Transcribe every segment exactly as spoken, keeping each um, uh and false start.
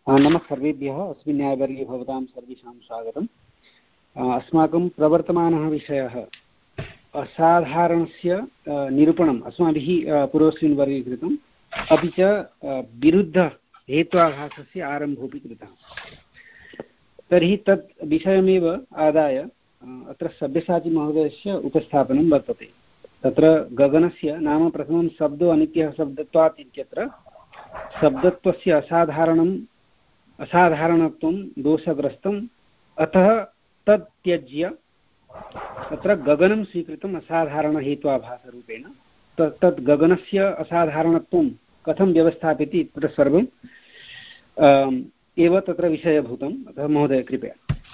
नमः सर्वेभ्यः। अस्मिन् न्यायवर्गे भवतां सर्वेषां स्वागतम्। अस्माकं प्रवर्तमानः विषयः असाधारणस्य निरूपणम् अस्माभिः पूर्वस्मिन् वर्गे कृतम्, अपि च विरुद्धहेत्वाभासस्य आरम्भोऽपि कृतः। तर्हि तत् विषयमेव आदाय अत्र सब्यसाचिमहोदयस्य उपस्थापनं वर्तते। तत्र गगनस्य नाम प्रथमं शब्दो अनित्यः शब्दत्वात् इत्यत्र शब्दत्वस्य असाधारणम् असाधारणत्वं दोषग्रस्तम्, अतः तत् त्यज्य तत्र गगनं स्वीकृतम् असाधारणहेत्वाभासरूपेण। तत् तत् गगनस्य असाधारणत्वं कथं व्यवस्थाप्यते तत्र सर्वं एव तत्र विषयभूतम्। अतः महोदय कृपया।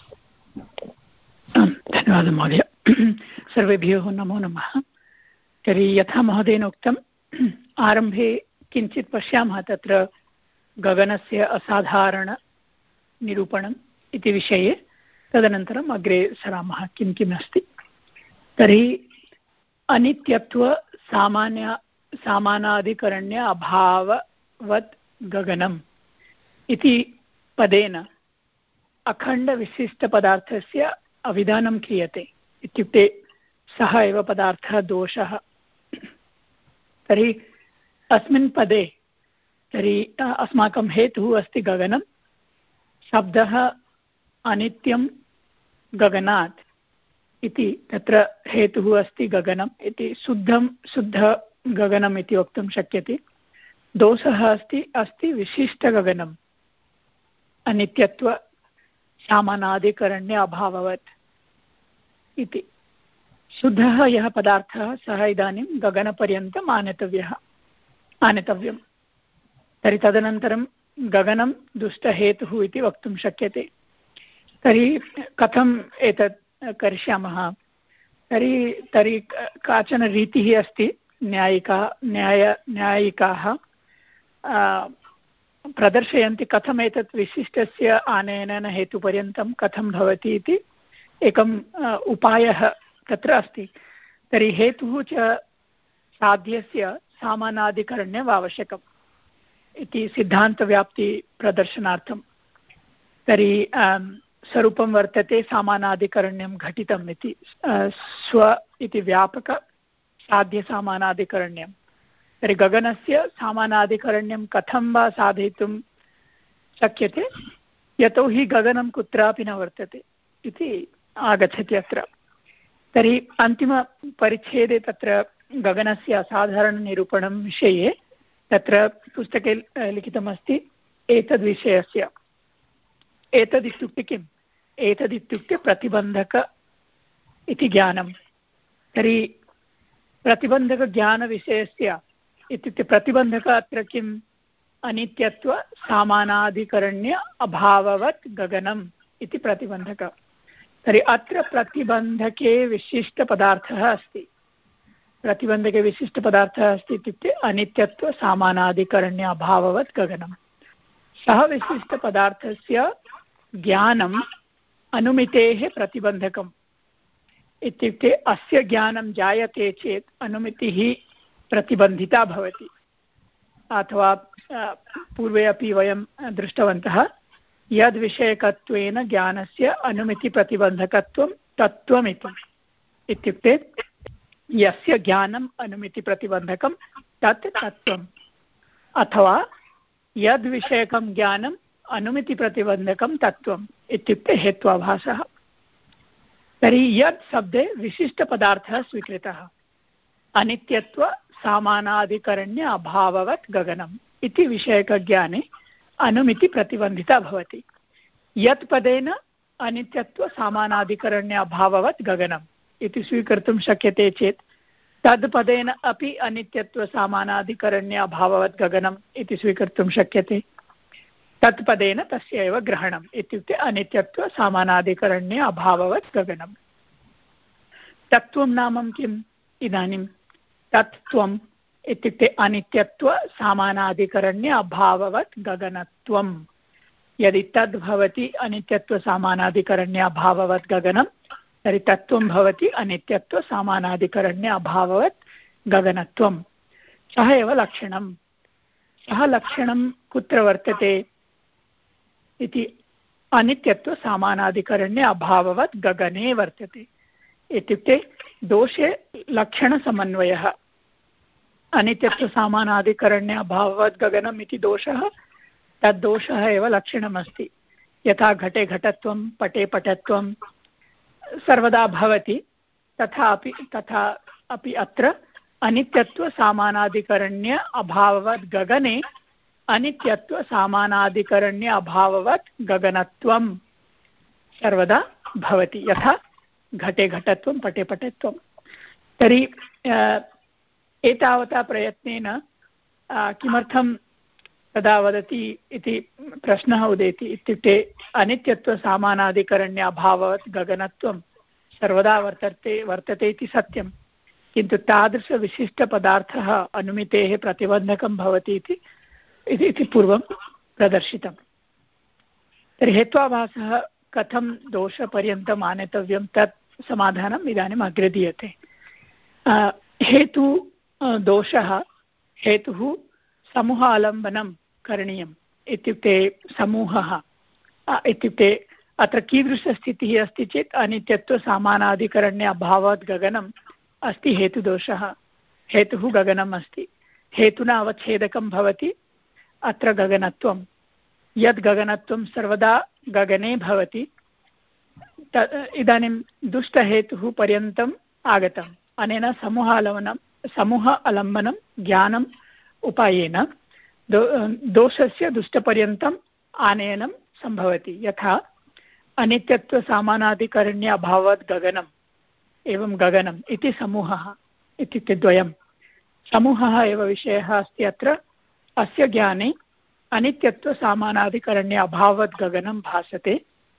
धन्यवादः महोदय। सर्वेभ्यो नमो नमः। तर्हि यथा महोदयेन उक्तम्, आरम्भे किञ्चित् पश्यामः तत्र गगनस्य असाधारणनिरूपणम् इति विषये, तदनन्तरम् अग्रे सरामः किं किम् अस्ति। तर्हि अनित्यत्वसामान्य सामानाधिकरण्य अभाववत् गगनम् इति पदेन अखण्डविशिष्टपदार्थस्य अविधानं क्रियते। इत्युक्ते सः एव पदार्थः दोषः। तर्हि अस्मिन् पदे तर्हि अस्माकं हेतुः अस्ति गगनं। शब्दः अनित्यं गगनात् इति तत्र हेतुः अस्ति गगनम् इति शुद्धं शुद्ध गगनम् इति वक्तुं शक्यते। दोषः अस्ति अस्ति विशिष्टगगनम् अनित्यत्व सामानाधिकरण्य अभाववत् इति। शुद्धः यः पदार्थः सः इदानीं गगनपर्यन्तम् आनेतव्यः आनेतव्यम्। तर्हि तदनन्तरं गगनं दुष्टहेतुः इति वक्तुं शक्यते। तर्हि कथम् एतत् करिष्यामः? तर्हि तर्हि काचन रीतिः अस्ति। न्यायिका न्याय न्यायिकाः प्रदर्शयन्ति कथम् एतत् विशिष्टस्य आनयनेन हेतुपर्यन्तं कथं भवति इति एकम् उपायः तत्र अस्ति। तर्हि हेतुः च साध्यस्य सामानाधिकरण्यम् आवश्यकम् इति सिद्धान्तव्याप्तिप्रदर्शनार्थं। तर्हि स्वरूपं वर्तते सामानाधिकरण्यं घटितम् इति। स्व इति व्यापकसाध्यसामानाधिकरण्यं। तर्हि गगनस्य सामानाधिकरण्यं कथं वा साधयितुं शक्यते, यतोहि गगनं कुत्रापि न वर्तते इति आगच्छति अत्र। तर्हि अन्तिमपरिच्छेदे तत्र गगनस्य असाधारणनिरूपणं विषये तत्र पुस्तके लिखितमस्ति एतद्विषयस्य। एतदित्युक्ते किम्? एतदित्युक्ते प्रतिबन्धक इति ज्ञानं। तर्हि प्रतिबन्धकज्ञानविषयस्य इत्युक्ते प्रतिबन्धक अत्र किम्? अनित्यत्व सामानाधिकरण्य अभाववत् गगनम् इति प्रतिबन्धक। तर्हि अत्र प्रतिबन्धके विशिष्टपदार्थः अस्ति। प्रतिबन्धके विशिष्टपदार्थः अस्ति इत्युक्ते अनित्यत्व सामानाधिकरण्य अभाववत् गगनं। सः विशिष्टपदार्थस्य ज्ञानम् अनुमितेः प्रतिबन्धकम्। इत्युक्ते अस्य ज्ञानं जायते चेत् अनुमितिः प्रतिबन्धिता भवति। अथवा पूर्वे अपि वयं दृष्टवन्तः यद्विषयकत्वेन ज्ञानस्य अनुमितिप्रतिबन्धकत्वं तत्त्वमिति। इत्युक्ते यस्य ज्ञानम् अनुमितिप्रतिबन्धकं तत् तत्त्वम्, अथवा यद्विषयकं ज्ञानम् अनुमितिप्रतिबन्धकं तत्त्वम् इत्युक्ते हेत्वाभासः। तर्हि यत् शब्दे विशिष्टपदार्थः स्वीकृतः अनित्यत्व सामानाधिकरण्य अभाववत् गगनम् इति विषयकज्ञाने अनुमितिप्रतिबन्धिता भवति। यत् पदेन अनित्यत्व सामानाधिकरण्य अभाववत् गगनम् इति स्वीकर्तुं शक्यते चेत् तद् पदेन अपि अनित्यत्व सामानाधिकरण्य अभाववत् गगनम् इति स्वीकर्तुं शक्यते। तत् पदेन तस्य एव ग्रहणम् इत्युक्ते अनित्यत्व सामानाधिकरण्य अभाववत् गगनम्। तत्त्वं नाम किम्? इदानीं तत्त्वम् इत्युक्ते अनित्यत्व सामानाधिकरण्य अभाववत् गगनत्वम्। यदि तद् भवति अनित्यत्व सामानाधिकरण्य अभाववत् गगनं, तर्हि तत्त्वं भवति अनित्यत्व सामानाधिकरण्य अभाववत् गगनत्वं। सः एव लक्षणं। सः लक्षणं कुत्र वर्तते? इति अनित्यत्वसामानाधिकरण्ये अभाववत् गगने वर्तते। इत्युक्ते दोषे लक्षणसमन्वयः। अनित्यत्वसामानाधिकरण्ये अभाववत् गगनम् इति दोषः, तद्दोषः एव लक्षणमस्ति। यथा घटे घटत्वं, पटे पटत्वं सर्वदा भवति, तथापि तथा अपि अत्र अनित्यत्वसामानाधिकरण्य अभाववत् गगने अनित्यत्वसामानाधिकरण्य अभाववत् गगनत्वं सर्वदा भवति, यथा घटे घटत्वं, पटे पटत्वं। तर्हि एतावता प्रयत्नेन किमर्थं तदा वदति इति प्रश्नः उदेति। इत्युक्ते अनित्यत्वसामानाधिकरण्य अभाववत् गगनत्वं सर्वदा वर्तते वर्तते इति सत्यं, किन्तु तादृशविशिष्टपदार्थः अनुमितेः प्रतिबन्धकं भवति इति इति पूर्वं प्रदर्शितं। तर्हि हेत्वाभासः कथं दोषपर्यन्तम् आनेतव्यं, तत् समाधानम् इदानीम् अग्रे दीयते। हेतु दोषः हेतुः समूह आलम्बनं करणीयम्। इत्युक्ते समूहः इत्युक्ते अत्र कीदृशस्थितिः अस्ति चेत् अनित्यत्वसामानाधिकरण्य अभावात् गगनम् अस्ति हेतुदोषः। हेतुः गगनम् अस्ति, हेतुना अवच्छेदकं भवति अत्र गगनत्वं। यद् गगनत्वं सर्वदा गगने भवति, इदानीं दुष्टहेतुः पर्यन्तम् आगतम्। अनेन समूहालम्बनं समूह अलम्बनं ज्ञानम् उपायेन दो दोषस्य दुष्टपर्यन्तम् आनयनं सम्भवति। यथा अनित्यत्वसामानाधिकरण्य अभावात् गगनम्, एवं गगनम् इति समूहः, इत्युक्ते द्वयं समूहः एव विषयः अस्ति अत्र। अस्य ज्ञाने अनित्यत्वसामानाधिकरण्य अभावात् गगनं भासते,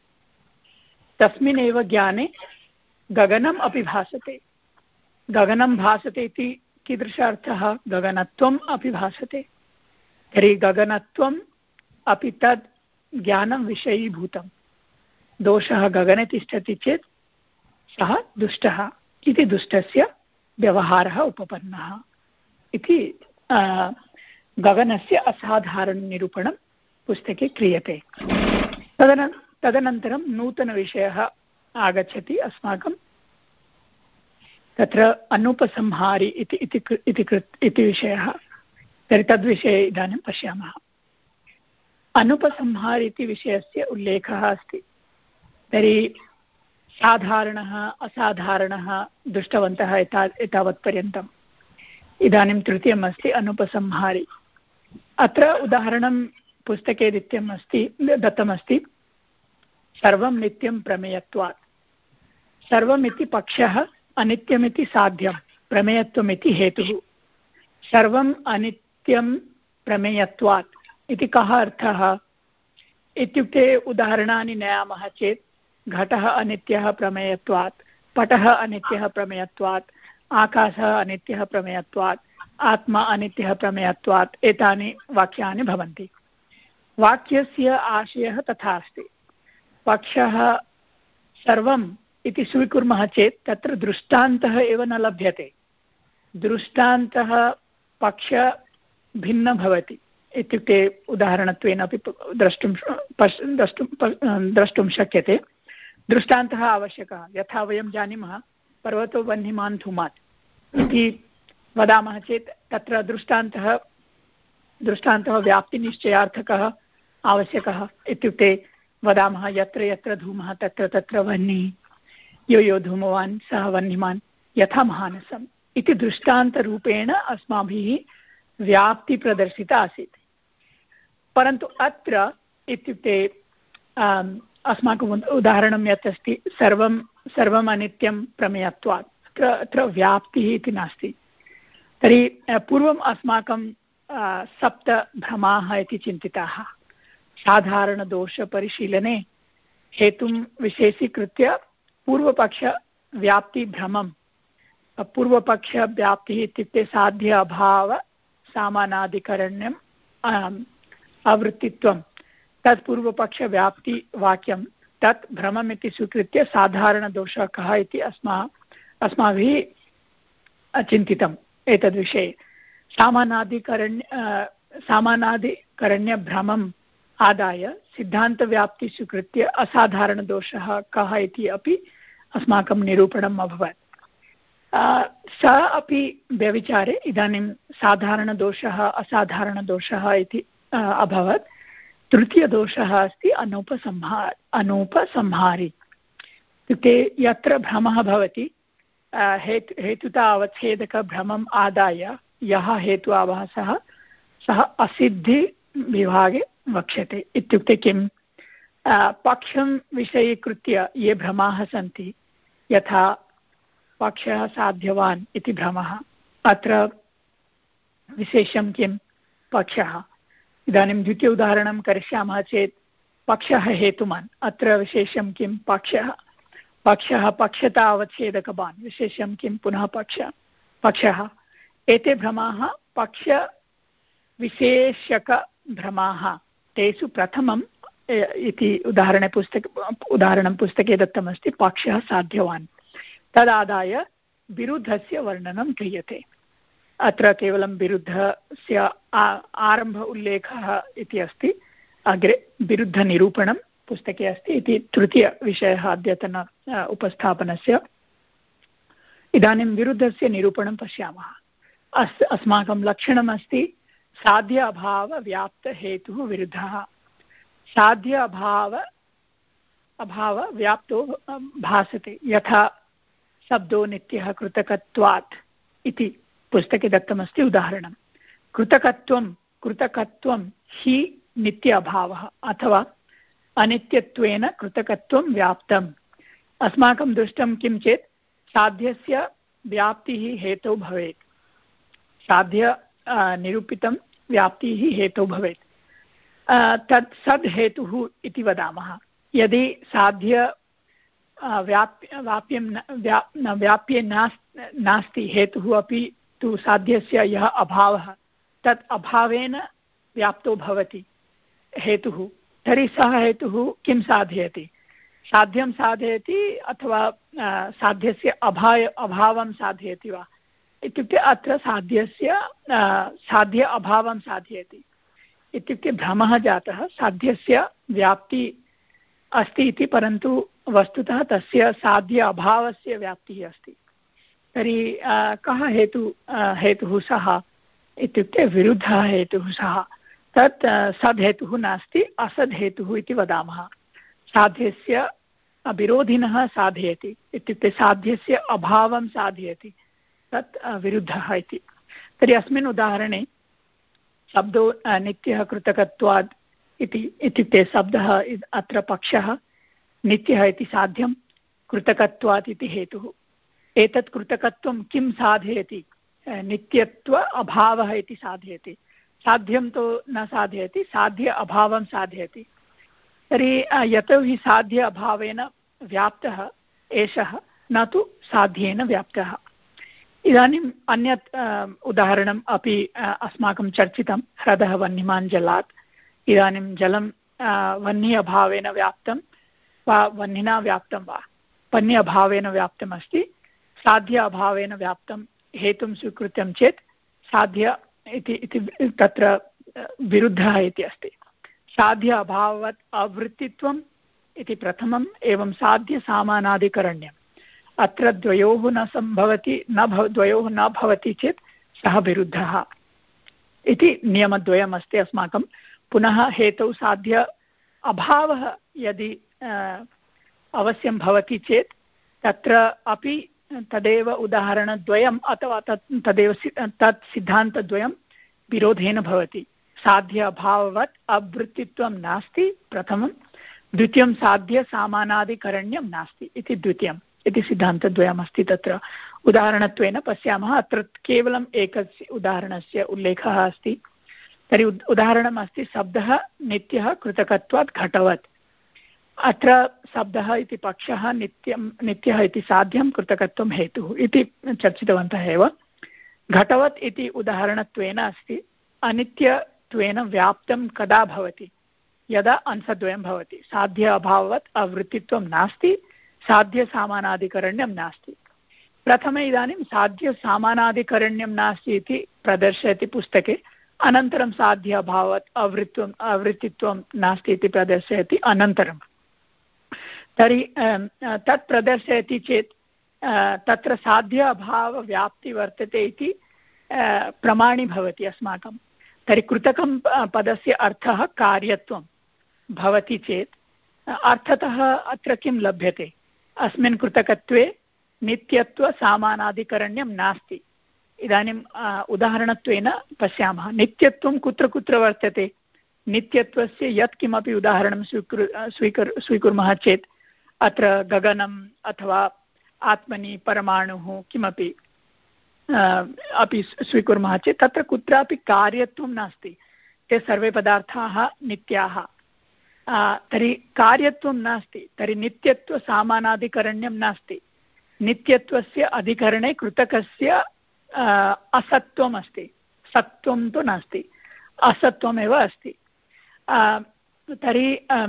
तस्मिन्नेव ज्ञाने गगनम् अपि भासते। गगनं भासते इति कीदृशार्थः? गगनत्वम् अपि भासते। तर्हि गगनत्वम् अपि तद् ज्ञानं विषयीभूतं। दोषः गगने तिष्ठति चेत् सः दुष्टः इति दुष्टस्य व्यवहारः उपपन्नः इति गगनस्य असाधारणनिरूपणं पुस्तके क्रियते। तदन तदनन्तरं नूतनविषयः आगच्छति अस्माकं। तत्र अनुपसंहारि इति इति इति इति विषयः। तर्हि तद्विषये इदानीं पश्यामः। अनुपसंहारि इति विषयस्य उल्लेखः अस्ति। तर्हि साधारणः असाधारणः दृष्टवन्तः एता एतावत्पर्यन्तम्। इदानीं तृतीयम् अस्ति अनुपसंहारि। अत्र उदाहरणं पुस्तके नित्यम् अस्ति दत्तमस्ति। सर्वं नित्यं प्रमेयत्वात्। सर्वमिति पक्षः, अनित्यमिति साध्यं, प्रमेयत्वमिति हेतुः। सर्वम् अनित्यं प्रमेयत्वात् इति कः अर्थः? इत्युक्ते उदाहरणानि नयामः चेत् घटः अनित्यः प्रमेयत्वात्, पटः अनित्यः प्रमेयत्वात्, आकाशः अनित्यः प्रमेयत्वात्, आत्मा अनित्यः प्रमेयत्वात्, एतानि वाक्यानि भवन्ति। वाक्यस्य आशयः तथा अस्ति। पक्षः सर्वम् इति स्वीकुर्मः चेत् तत्र दृष्टान्तः एव न लभ्यते। दृष्टान्तः पक्ष भिन्न भवति। इत्युक्ते उदाहरणत्वेन अपि द्रष्टुं पश् द्रष्टुं द्रष्टुं शक्यते। दृष्टान्तः आवश्यकः। यथा वयं जानीमः पर्वतो वह्निमान् धूमात् इति वदामः चेत् तत्र दृष्टान्तः दृष्टान्तः व्याप्तिनिश्चयार्थकः आवश्यकः। इत्युक्ते वदामः यत्र यत्र धूमः तत्र तत्र वह्निः, यो यो धूमवान् सः वह्निमान् यथा महानसम् इति दृष्टान्तरूपेण अस्माभिः व्याप्ति प्रदर्शिता आसीत्। परन्तु अत्र इत्युक्ते अस्माकम् उदाहरणं यत् अस्ति सर्वं सर्वम् अनित्यं प्रमेयत्वात्, अत्र अत्र व्याप्तिः इति नास्ति। तर्हि पूर्वम् अस्माकं सप्त भ्रमाः इति चिन्तिताः। साधारणदोषपरिशीलने हेतुं विशेषीकृत्य पूर्वपक्षव्याप्तिभ्रमं, पूर्वपक्षव्याप्तिः इत्युक्ते साध्य अभाव सामानाधिकरण्यम् आवृत्तित्वं, तत् पूर्वपक्षव्याप्तिवाक्यं तत् भ्रमम् इति स्वीकृत्य साधारणदोषः कः इति अस्मा अस्माभिः चिन्तितम्। एतद्विषये सामानाधिकरण्य सामानाधिकरण्यभ्रमम् आदाय सिद्धान्तव्याप्ति स्वीकृत्य असाधारणदोषः कः इति अपि अस्माकं निरूपणम् अभवत्। स अपि व्यविचारे इदानीं साधारणदोषः असाधारणदोषः इति अभवत्। तृतीयदोषः अस्ति अनुपसंहा अनुपसंहारी, इत्युक्ते यत्र भ्रमः भवति हेतु हेतुता अवच्छेदकभ्रमम् आदाय यः हेतु आभासः सः असिद्धिविभागे वक्ष्यते। इत्युक्ते किं, पक्षं विषयीकृत्य ये भ्रमाः सन्ति, यथा पक्षः साध्यवान् इति भ्रमः, अत्र विशेषं किं, पक्षः। इदानीं द्वितीय उदाहरणं करिष्यामः चेत् पक्षः हेतुमान्, अत्र विशेषं किं, पक्षः। पक्षः पक्षता अवच्छेदकवान्, विशेषं किं, पुनः पक्ष पक्षः। एते भ्रमाः पक्षविशेषकभ्रमाः। तेषु प्रथमम् इति उदाहरणे पुस्तके उदाहरणं पुस्तके दत्तमस्ति, पक्षः साध्यवान्। तदादाय विरुद्धस्य वर्णनं क्रियते। अत्र केवलं विरुद्धस्य आरम्भ उल्लेखः इति अस्ति, अग्रे विरुद्धनिरूपणं पुस्तके अस्ति इति तृतीयविषयः अद्यतन उपस्थापनस्य। इदानीं विरुद्धस्य निरूपणं पश्यामः। अस् अस्माकं लक्षणमस्ति साध्य अभावव्याप्तहेतुः विरुद्धः। साध्य अभाव अभावव्याप्तो भासते, यथा शब्दो नित्यः कृतकत्वात् इति पुस्तके दत्तमस्ति उदाहरणं। कृतकत्वं कृतकत्वं हि नित्य अभावः अथवा अनित्यत्वेन कृतकत्वं व्याप्तम्। अस्माकं दृष्टं किं चेत् साध्यस्य व्याप्तिः हेतौ भवेत्, साध्य निरूपितं व्याप्तिः हेतौ भवेत्, तत् सद् हेतुः इति वदामः। यदि साध्य व्याप्य व्याप्यं व्या व्याप्ये नास्ति हेतुः अपि तु साध्यस्य यः अभावः तत् अभावेन व्याप्तो भवति हेतुः, तर्हि सः हेतुः किं साधयति, साध्यं साधयति अथवा साध्यस्य अभाव अभावं साधयति वा, इत्युक्ते अत्र साध्यस्य साध्य अभावं साधयति। इत्युक्ते भ्रमः जातः, साध्यस्य व्याप्ति अस्ति इति, परन्तु वस्तुतः तस्य साध्य अभावस्य व्याप्तिः अस्ति। तर्हि कः हेतु हेतुः सः इत्युक्ते विरुद्धः हेतुः सः। तत् सद्हेतुः नास्ति, असद्हेतुः इति वदामः। साध्यस्य विरोधिनः साधयति, इत्युक्ते साध्यस्य अभावं साधयति, तत् विरुद्धः इति। तर्हि अस्मिन् उदाहरणे शब्दो नित्यः कृतकत्वात् इति, इत्युक्ते शब्दः अत्र पक्षः, नित्यः इति साध्यं, कृतकत्वात् इति हेतुः। एतत् कृतकत्वं किं साधयति, नित्यत्व अभावः इति साधयति। साध्यं तु न साधयति, साध्य अभावं साधयति। तर्हि यतोहि साध्य अभावेन व्याप्तः एषः, न तु साध्येन व्याप्तः। इदानीम् अन्यत् उदाहरणम् अपि अस्माकं चर्चितं, ह्रदः वह्निमान् जलात्। इदानीं जलं वह्नि अभावेन व्याप्तं वा वह्निना व्याप्तं वा, वह्नि अभावेन व्याप्तमस्ति, साध्य अभावेन व्याप्तं हेतुं स्वीकृतं चेत् साध्य इति तत्र विरुद्धः इति अस्ति। साध्य अभाववत् अवृत्तित्वम् इति प्रथमम्, एवं साध्य सामानाधिकरण्यम्। अत्र द्वयोः न सम्भवति, न भव द्वयोः न भवति चेत् सः विरुद्धः इति नियमद्वयमस्ति अस्माकं। पुनः हेतौ साध्य अभावः यदि अवश्यं भवति चेत् तत्र अपि तदेव उदाहरणद्वयम् अथवा तत् तदेव तत् सिद्धान्तद्वयं विरोधेन भवति। साध्य अभाववत् अवृत्तित्वं नास्ति प्रथमं, द्वितीयं साध्य सामानाधिकरण्यं नास्ति इति द्वितीयम् इति सिद्धान्तद्वयमस्ति। तत्र उदाहरणत्वेन पश्यामः, अत्र केवलम् एकस्य उदाहरणस्य उल्लेखः अस्ति। तर्हि उदाहरणम् अस्ति शब्दः नित्यः कृतकत्वात् घटवत्। अत्र शब्दः इति पक्षः, नित्यं नित्यः इति साध्यं, कृतकत्वं हेतुः इति चर्चितवन्तः एव। घटवत् इति उदाहरणत्वेन अस्ति। अनित्यत्वेन व्याप्तं कदा भवति, यदा अंशद्वयं भवति। साध्य अभाववत् अवृत्तित्वं नास्ति, साध्य सामानाधिकरण्यं नास्ति। प्रथमे इदानीं साध्य सामानाधिकरण्यं नास्ति इति प्रदर्शयति पुस्तके, अनन्तरं साध्य अभावात् अवृत्वम् अवृत्तित्वं नास्ति इति प्रदर्शयति अनन्तरं। तर्हि तत् प्रदर्शयति चेत् तत्र साध्य अभावव्याप्ति वर्तते इति प्रमाणी भवति अस्माकं। तर्हि कृतकं पदस्य अर्थः कार्यत्वं भवति चेत् अर्थतः अत्र किं लभ्यते? अस्मिन् कृतकत्वे नित्यत्वसामानाधिकरण्यं नास्ति। इदानीम् उदाहरणत्वेन पश्यामः, नित्यत्वं कुत्र कुत्र वर्तते? नित्यत्वस्य यत्किमपि उदाहरणं स्वीकुर् स्वीकुर् स्वीकुर्मः चेत् अत्र गगनम् अथवा आत्मनि परमाणुः किमपि अपि स्वीकुर्मः चेत् तत्र कुत्रापि कार्यत्वं नास्ति। ते सर्वे पदार्थाः नित्याः। तर्हि कार्यत्वं नास्ति, तर्हि नित्यत्वसामानाधिकरण्यं नास्ति। नित्यत्वस्य अधिकरणे कृतकस्य असत्त्वम् अस्ति, सत्त्वं तु नास्ति, असत्त्वमेव अस्ति। तर्हि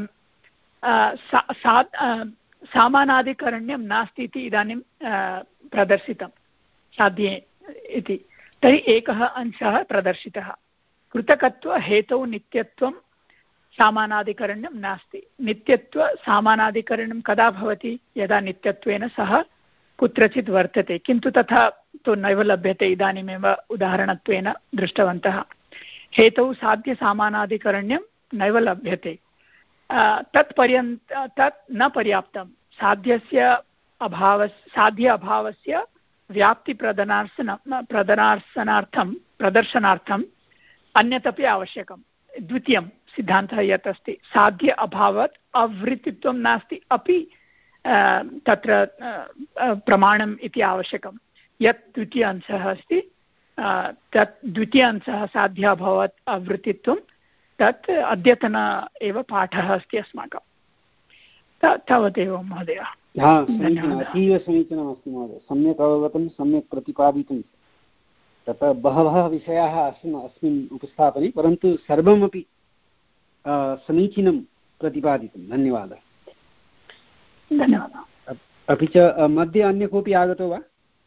सा सामानाधिकरण्यं नास्ति इति इदानीं प्रदर्शितं साध्ये इति। तर्हि एकः अंशः प्रदर्शितः। कृतकत्वहेतौ नित्यत्वं सामानाधिकरण्यं नास्ति। नित्यत्वसामानाधिकरणं कदा भवति? यदा नित्यत्वेन सह कुत्रचित् वर्तते, किन्तु तथा तु नैव लभ्यते। इदानीमेव उदाहरणत्वेन दृष्टवन्तः। हेतौ साध्यसामानाधिकरण्यं नैव लभ्यते। तत् पर्यन्त तत् न पर्याप्तं। साध्यस्य अभाव साध्य अभावस्य व्याप्तिप्रदनार्सन प्रदनार्सनार्थं प्रदर्शनार्थम् अन्यत् अपि आवश्यकं। द्वितीयं सिद्धान्तः यत् अस्ति, साध्य अभावात् अवृत्तित्वं नास्ति अपि तत्र प्रमाणम् इति आवश्यकं। यत् द्वितीय अंशः अस्ति तत् द्वितीय अंशः साध्य अभावात् अवृत्तित्वं, तत् अद्यतन एव पाठः अस्ति अस्माकं। तावदेव महोदय। अतीव समीचीनमस्ति महोदय, सम्यक् अवगतं, सम्यक् प्रतिपादितं। तत्र बहवः विषयाः अस्मिन् अस्मिन् उपस्थापने, परन्तु सर्वमपि समीचीनं प्रतिपादितं। धन्यवादः। धन्यवादः। अपि च मध्ये अन्य कोऽपि आगतो वा?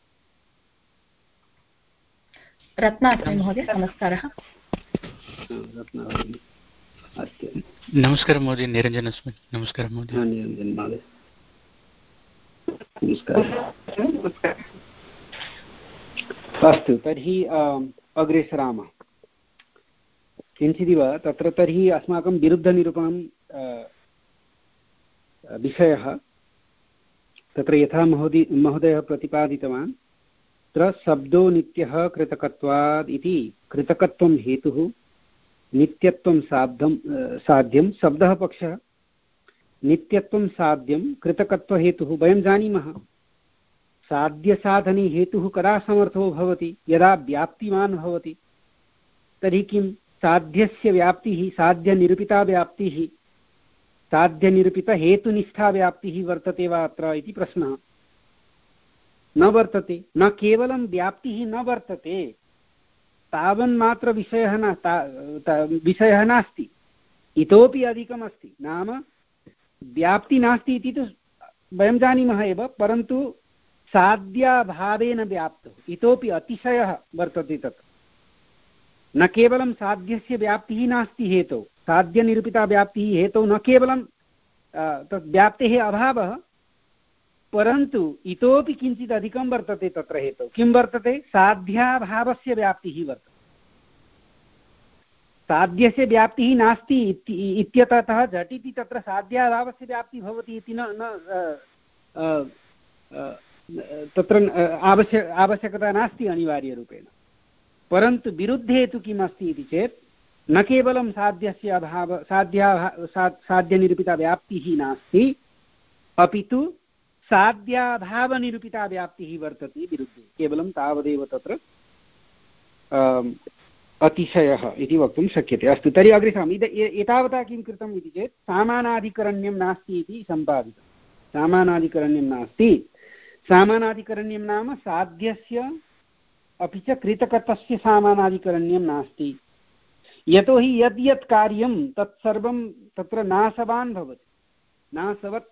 रत्नाकरः महोदय, नमस्कारः। अस्तु, नमस्कारः महोदय, निरञ्जन अस्मि। नमस्कारः महोदय। निरञ्जन महोदय, नमस्कारः। अस्तु, तर्हि अग्रे सरामः। किञ्चिदिव तत्र तर्हि अस्माकं विरुद्धनिरूपणं विषयः तत्र यथा महोदय महोदयः प्रतिपादितवान्, तत्र शब्दो नित्यः कृतकत्वात् इति कृतकत्वं हेतुः, नित्यत्वं साध्यं साध्यं शब्दः पक्षः, नित्यत्वं साध्यं कृतकत्वहेतुः। वयं जानीमः साध्यसाधने हेतुः कदा समर्थो भवति? यदा व्याप्तिमान् भवति। तर्हि किं साध्यस्य व्याप्तिः, साध्यनिरूपिता व्याप्तिः, साध्यनिरूपितहेतुनिष्ठा व्याप्तिः वर्तते वा अत्र इति प्रश्नः। न वर्तते। न केवलं व्याप्तिः न वर्तते, तावन्मात्र विषयः न विषयः नास्ति, इतोपि अधिकमस्ति। नाम व्याप्ति नास्ति इति तु वयं जानीमः एव, परन्तु साध्याभावेन व्याप्तः इतोपि अतिशयः वर्तते तत्। न केवलं साध्यस्य व्याप्तिः नास्ति हेतौ, साध्यनिरूपिता व्याप्तिः हेतौ न केवलं तद् व्याप्तेः अभावः, परन्तु इतोपि किञ्चित् अधिकं वर्तते तत्र हेतौ। किं वर्तते? साध्याभावस्य व्याप्तिः वर्तते। साध्यस्य व्याप्तिः नास्ति इत्यतः झटिति तत्र साध्याभावस्य व्याप्तिः भवति इति न तत्र आवश्यक आवश्यकता नास्ति अनिवार्यरूपेण। परन्तु विरुद्धे तु किम् अस्ति इति चेत् न केवलं साध्यस्य अभाव साध्या साध्यनिरूपिता व्याप्तिः नास्ति, अपि तु साध्याभावनिरूपिता व्याप्तिः वर्तते विरुद्धे। केवलं तावदेव तत्र अतिशयः इति वक्तुं शक्यते। अस्तु, तर्हि अग्रे सरामि। इद एतावता किं कृतम् इति चेत् सामानाधिकरण्यं नास्ति इति सम्पादितं। सामानाधिकरण्यं नास्ति। सामानाधिकरण्यं नाम साध्यस्य अपि च कृतकत्वस्य सामानाधिकरण्यं नास्ति। यतोहि यद् यत् कार्यं तत्सर्वं तत्र नाशवान् भवति, नाशवत्।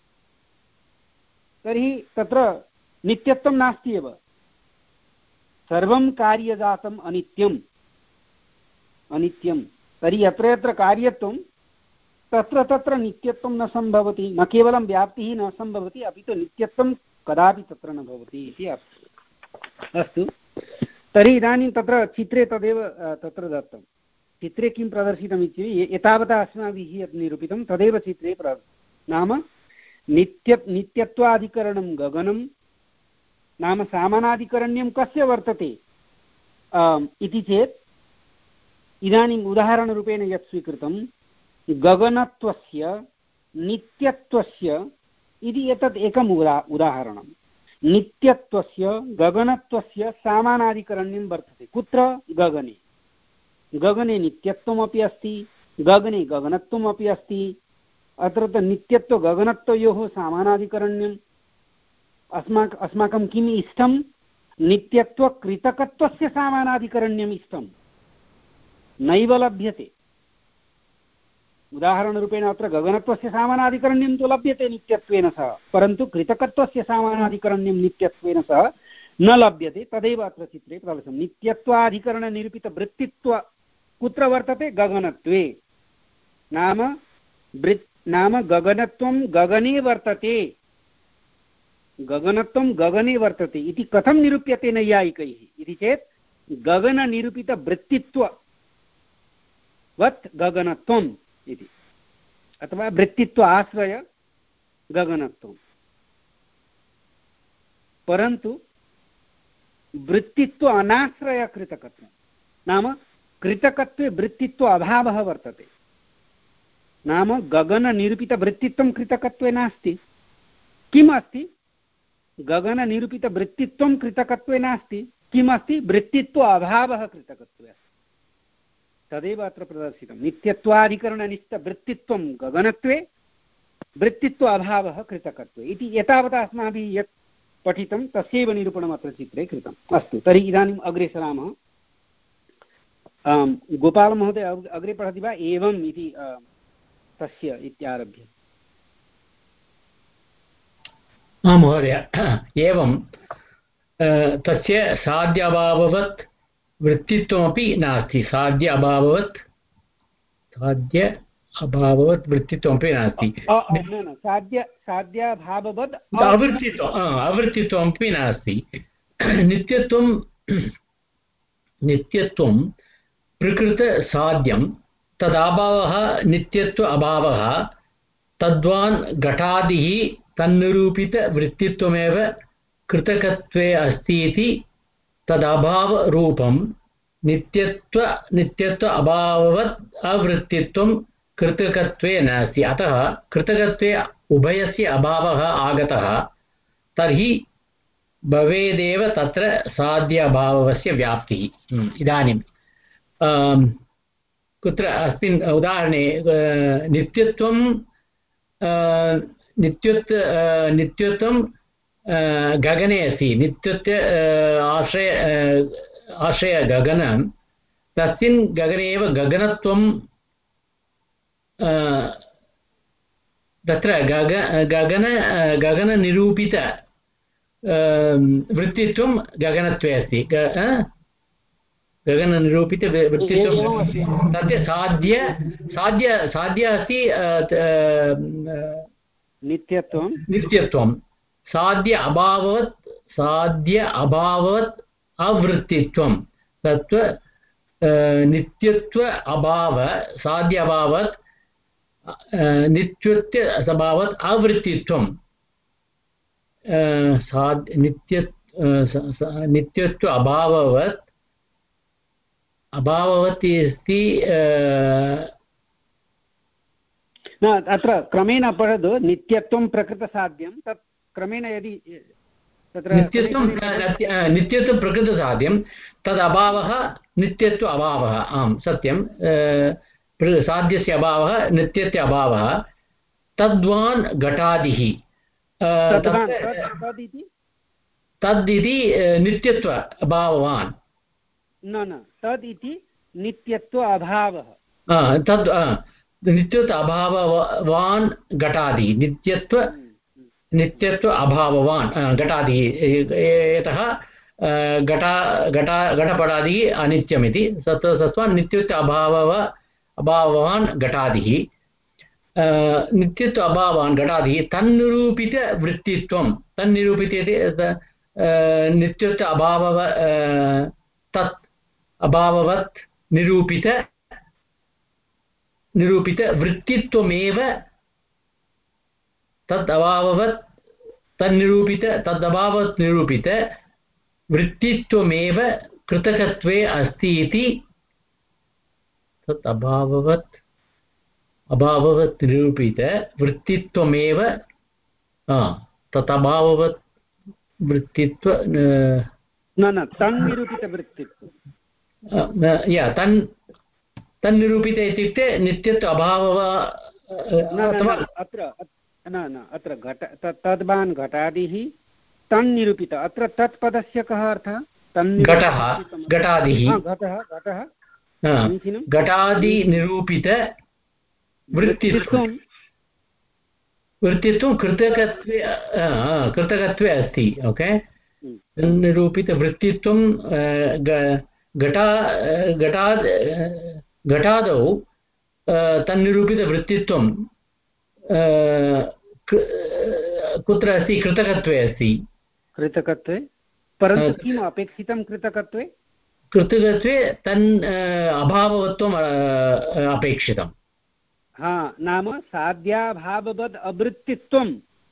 तर्हि तत्र नित्यत्वं नास्ति एव, सर्वं कार्यजातम् अनित्यं। अनित्यं तर्हि यत्र यत्र कार्यत्वं तत्र तत्र नित्यत्वं न सम्भवति न केवलं व्याप्तिः न सम्भवति अपि तु नित्यत्वं कदापि तत्र न भवति इति अस्तु तर्हि इदानीं तत्र चित्रे तदेव तत्र दत्तं चित्रे किं प्रदर्शितम् इत्युक्ते एतावता अस्माभिः यत् निरूपितं तदेव चित्रे प्र नाम नित्य नित्यत्वाधिकरणं गगनं नाम सामानाधिकरण्यं कस्य वर्तते इति चेत् इदानीम् उदाहरणरूपेण यत् स्वीकृतं गगनत्वस्य नित्यत्वस्य इति एतत् एकम् उदा उदाहरणं नित्यत्वस्य गगनत्वस्य सामानाधिकरण्यं वर्तते कुत्र गगने गगने नित्यत्वमपि अस्ति गगने गगनत्वमपि अस्ति अत्र तु नित्यत्व गगनत्वयोः सामानाधिकरण्यम् अस्माक अस्माकं किम् इष्टं नित्यत्वकृतकत्वस्य सामानाधिकरण्यम् इष्टं नैव लभ्यते उदाहरणरूपेण अत्र गगनत्वस्य सामानाधिकरण्यं तु लभ्यते नित्यत्वेन सह परन्तु कृतकत्वस्य सामानाधिकरण्यं नित्यत्वेन सह न लभ्यते तदेव अत्र चित्रे प्रदर्शितं नित्यत्वाधिकरणनिरूपितवृत्तित्व कुत्र वर्तते गगनत्वे नाम वृत् नाम गगनत्वं गगने वर्तते गगनत्वं गगने वर्तते इति कथं निरूप्यते नैयायिकैः इति चेत् गगननिरूपितवृत्तित्ववत् गगनत्वम् इति अथवा वृत्तित्व आश्रय गगनत्वं परन्तु वृत्तित्व अनाश्रय कृतकत्वं नाम कृतकत्वे वृत्तित्व अभावः वर्तते नाम गगननिरूपितवृत्तित्वं कृतकत्वे नास्ति किम् अस्ति गगननिरूपितवृत्तित्वं कृतकत्वे नास्ति किम् अस्ति वृत्तित्व अभावः कृतकत्वे अस्ति तदेव अत्र प्रदर्शितं नित्यत्वाधिकरणनिष्ठवृत्तित्वं गगनत्वे वृत्तित्व अभावः कृतकत्वे इति एतावता अस्माभिः यत् पठितं तस्यैव निरूपणम् अत्र चित्रे कृतम् अस्तु तर्हि इदानीम् अग्रे सरामः गोपालमहोदय अग्रे पठति वा एवम् इति तस्य इत्यारभ्य आं महोदय एवं तस्य साध्य अभाववत् वृत्तित्वमपि नास्ति साध्य अभाववत् साध्य अभाववत् वृत्तित्वमपि नास्ति साध्य साध्याभाववत् अवृत्तित्वम् अवृत्तित्वमपि नास्ति नित्यत्वं नित्यत्वं प्रकृतसाध्यं तदभावः नित्यत्व अभावः तद्वान् घटादिः तन्निरूपितवृत्तित्वमेव कृतकत्वे अस्ति इति तदभावरूपं नित्यत्व नित्यत्व अभाववत् अवृत्तित्वं कृतकत्वे नास्ति अतः कृतकत्वे उभयस्य अभावः आगतः तर्हि भवेदेव तत्र साध्य अभावस्य व्याप्तिः इदानीं कुत्र अस्मिन् उदाहरणे नित्यत्वं नित्यत्व नित्यत्वं गगने अस्ति नित्यत्व आश्रय आश्रय गगनं तस्मिन् गगने एव गगनत्वं तत्र गग गगन गगननिरूपित वृत्तित्वं गगनत्वे अस्ति गगननिरूपित वृत्तित्वं तस्य साध्य साध्य साध्य अस्ति नित्यत्वं नित्यत्वं साध्य अभाववत् साध्य अभाववत् अवृत्तित्वं तत्व नित्यत्व अभाव साध्य अभावत् नित्यत्व अभावत् अवृत्तित्वं साध्य नित्य नित्यत्व अभाववत् अभाववत् अस्ति न अत्र क्रमेण पठतु नित्यत्वं प्रकृतसाध्यं तत् क्रमेण यदि तत्र नित्यत्वं नित्यत्वं प्रकृतसाध्यं तद् अभावः नित्यत्व अभावः आं सत्यं साध्यस्य अभावः नित्यत्व अभावः तद्वान् घटादिः तद् इति नित्यत्व अभाववान् न न तद् इति नित्यत्व अभावः तद् नित्यत्व अभाववान् घटादि नित्यत्व नित्यत्व अभाववान् घटादि यतः घटा घटा घटपटादिः अनित्यमिति तत्र तस्मा नित्यत्व अभावः अभाववान् घटादिः नित्यत्व अभावान् घटादिः तन्निरूपितवृत्तित्वं तन्निरूपित इति नित्यत्व अभावव तत् अभाववत् निरूपित निरूपितवृत्तित्वमेव तद् अभाववत् तन्निरूपित तदभावत् निरूपित वृत्तित्वमेव कृतकत्वे अस्ति इति तत् अभाववत् अभाववत् निरूपित वृत्तित्वमेव तत् अभाववत् वृत्तित्व न न तन्निरूपितवृत्तित्वं या तन् तन्निरूपित इत्युक्ते नित्यत्व अभावः अत्र न न अत्र घट तद्वान् घटादिः तन्निरूपित अत्र तत्पदस्य कः अर्थः घटः घटादिः घटः घटः घटादिनिरूपित वृत्तित्वं वृत्तित्वं कृतकत्वे कृतकत्वे अस्ति ओके निरूपितवृत्तित्वं घटा घटाद् घटादौ तन्निरूपितवृत्तित्वं कुत्र अस्ति कृतकत्वे अस्ति कृतकत्वे परन्तु किम् अपेक्षितं कृतकत्वे कृतकत्वे तन् अभाववत्वम् अपेक्षितं हा नाम साध्याभाववद् अवृत्तित्वं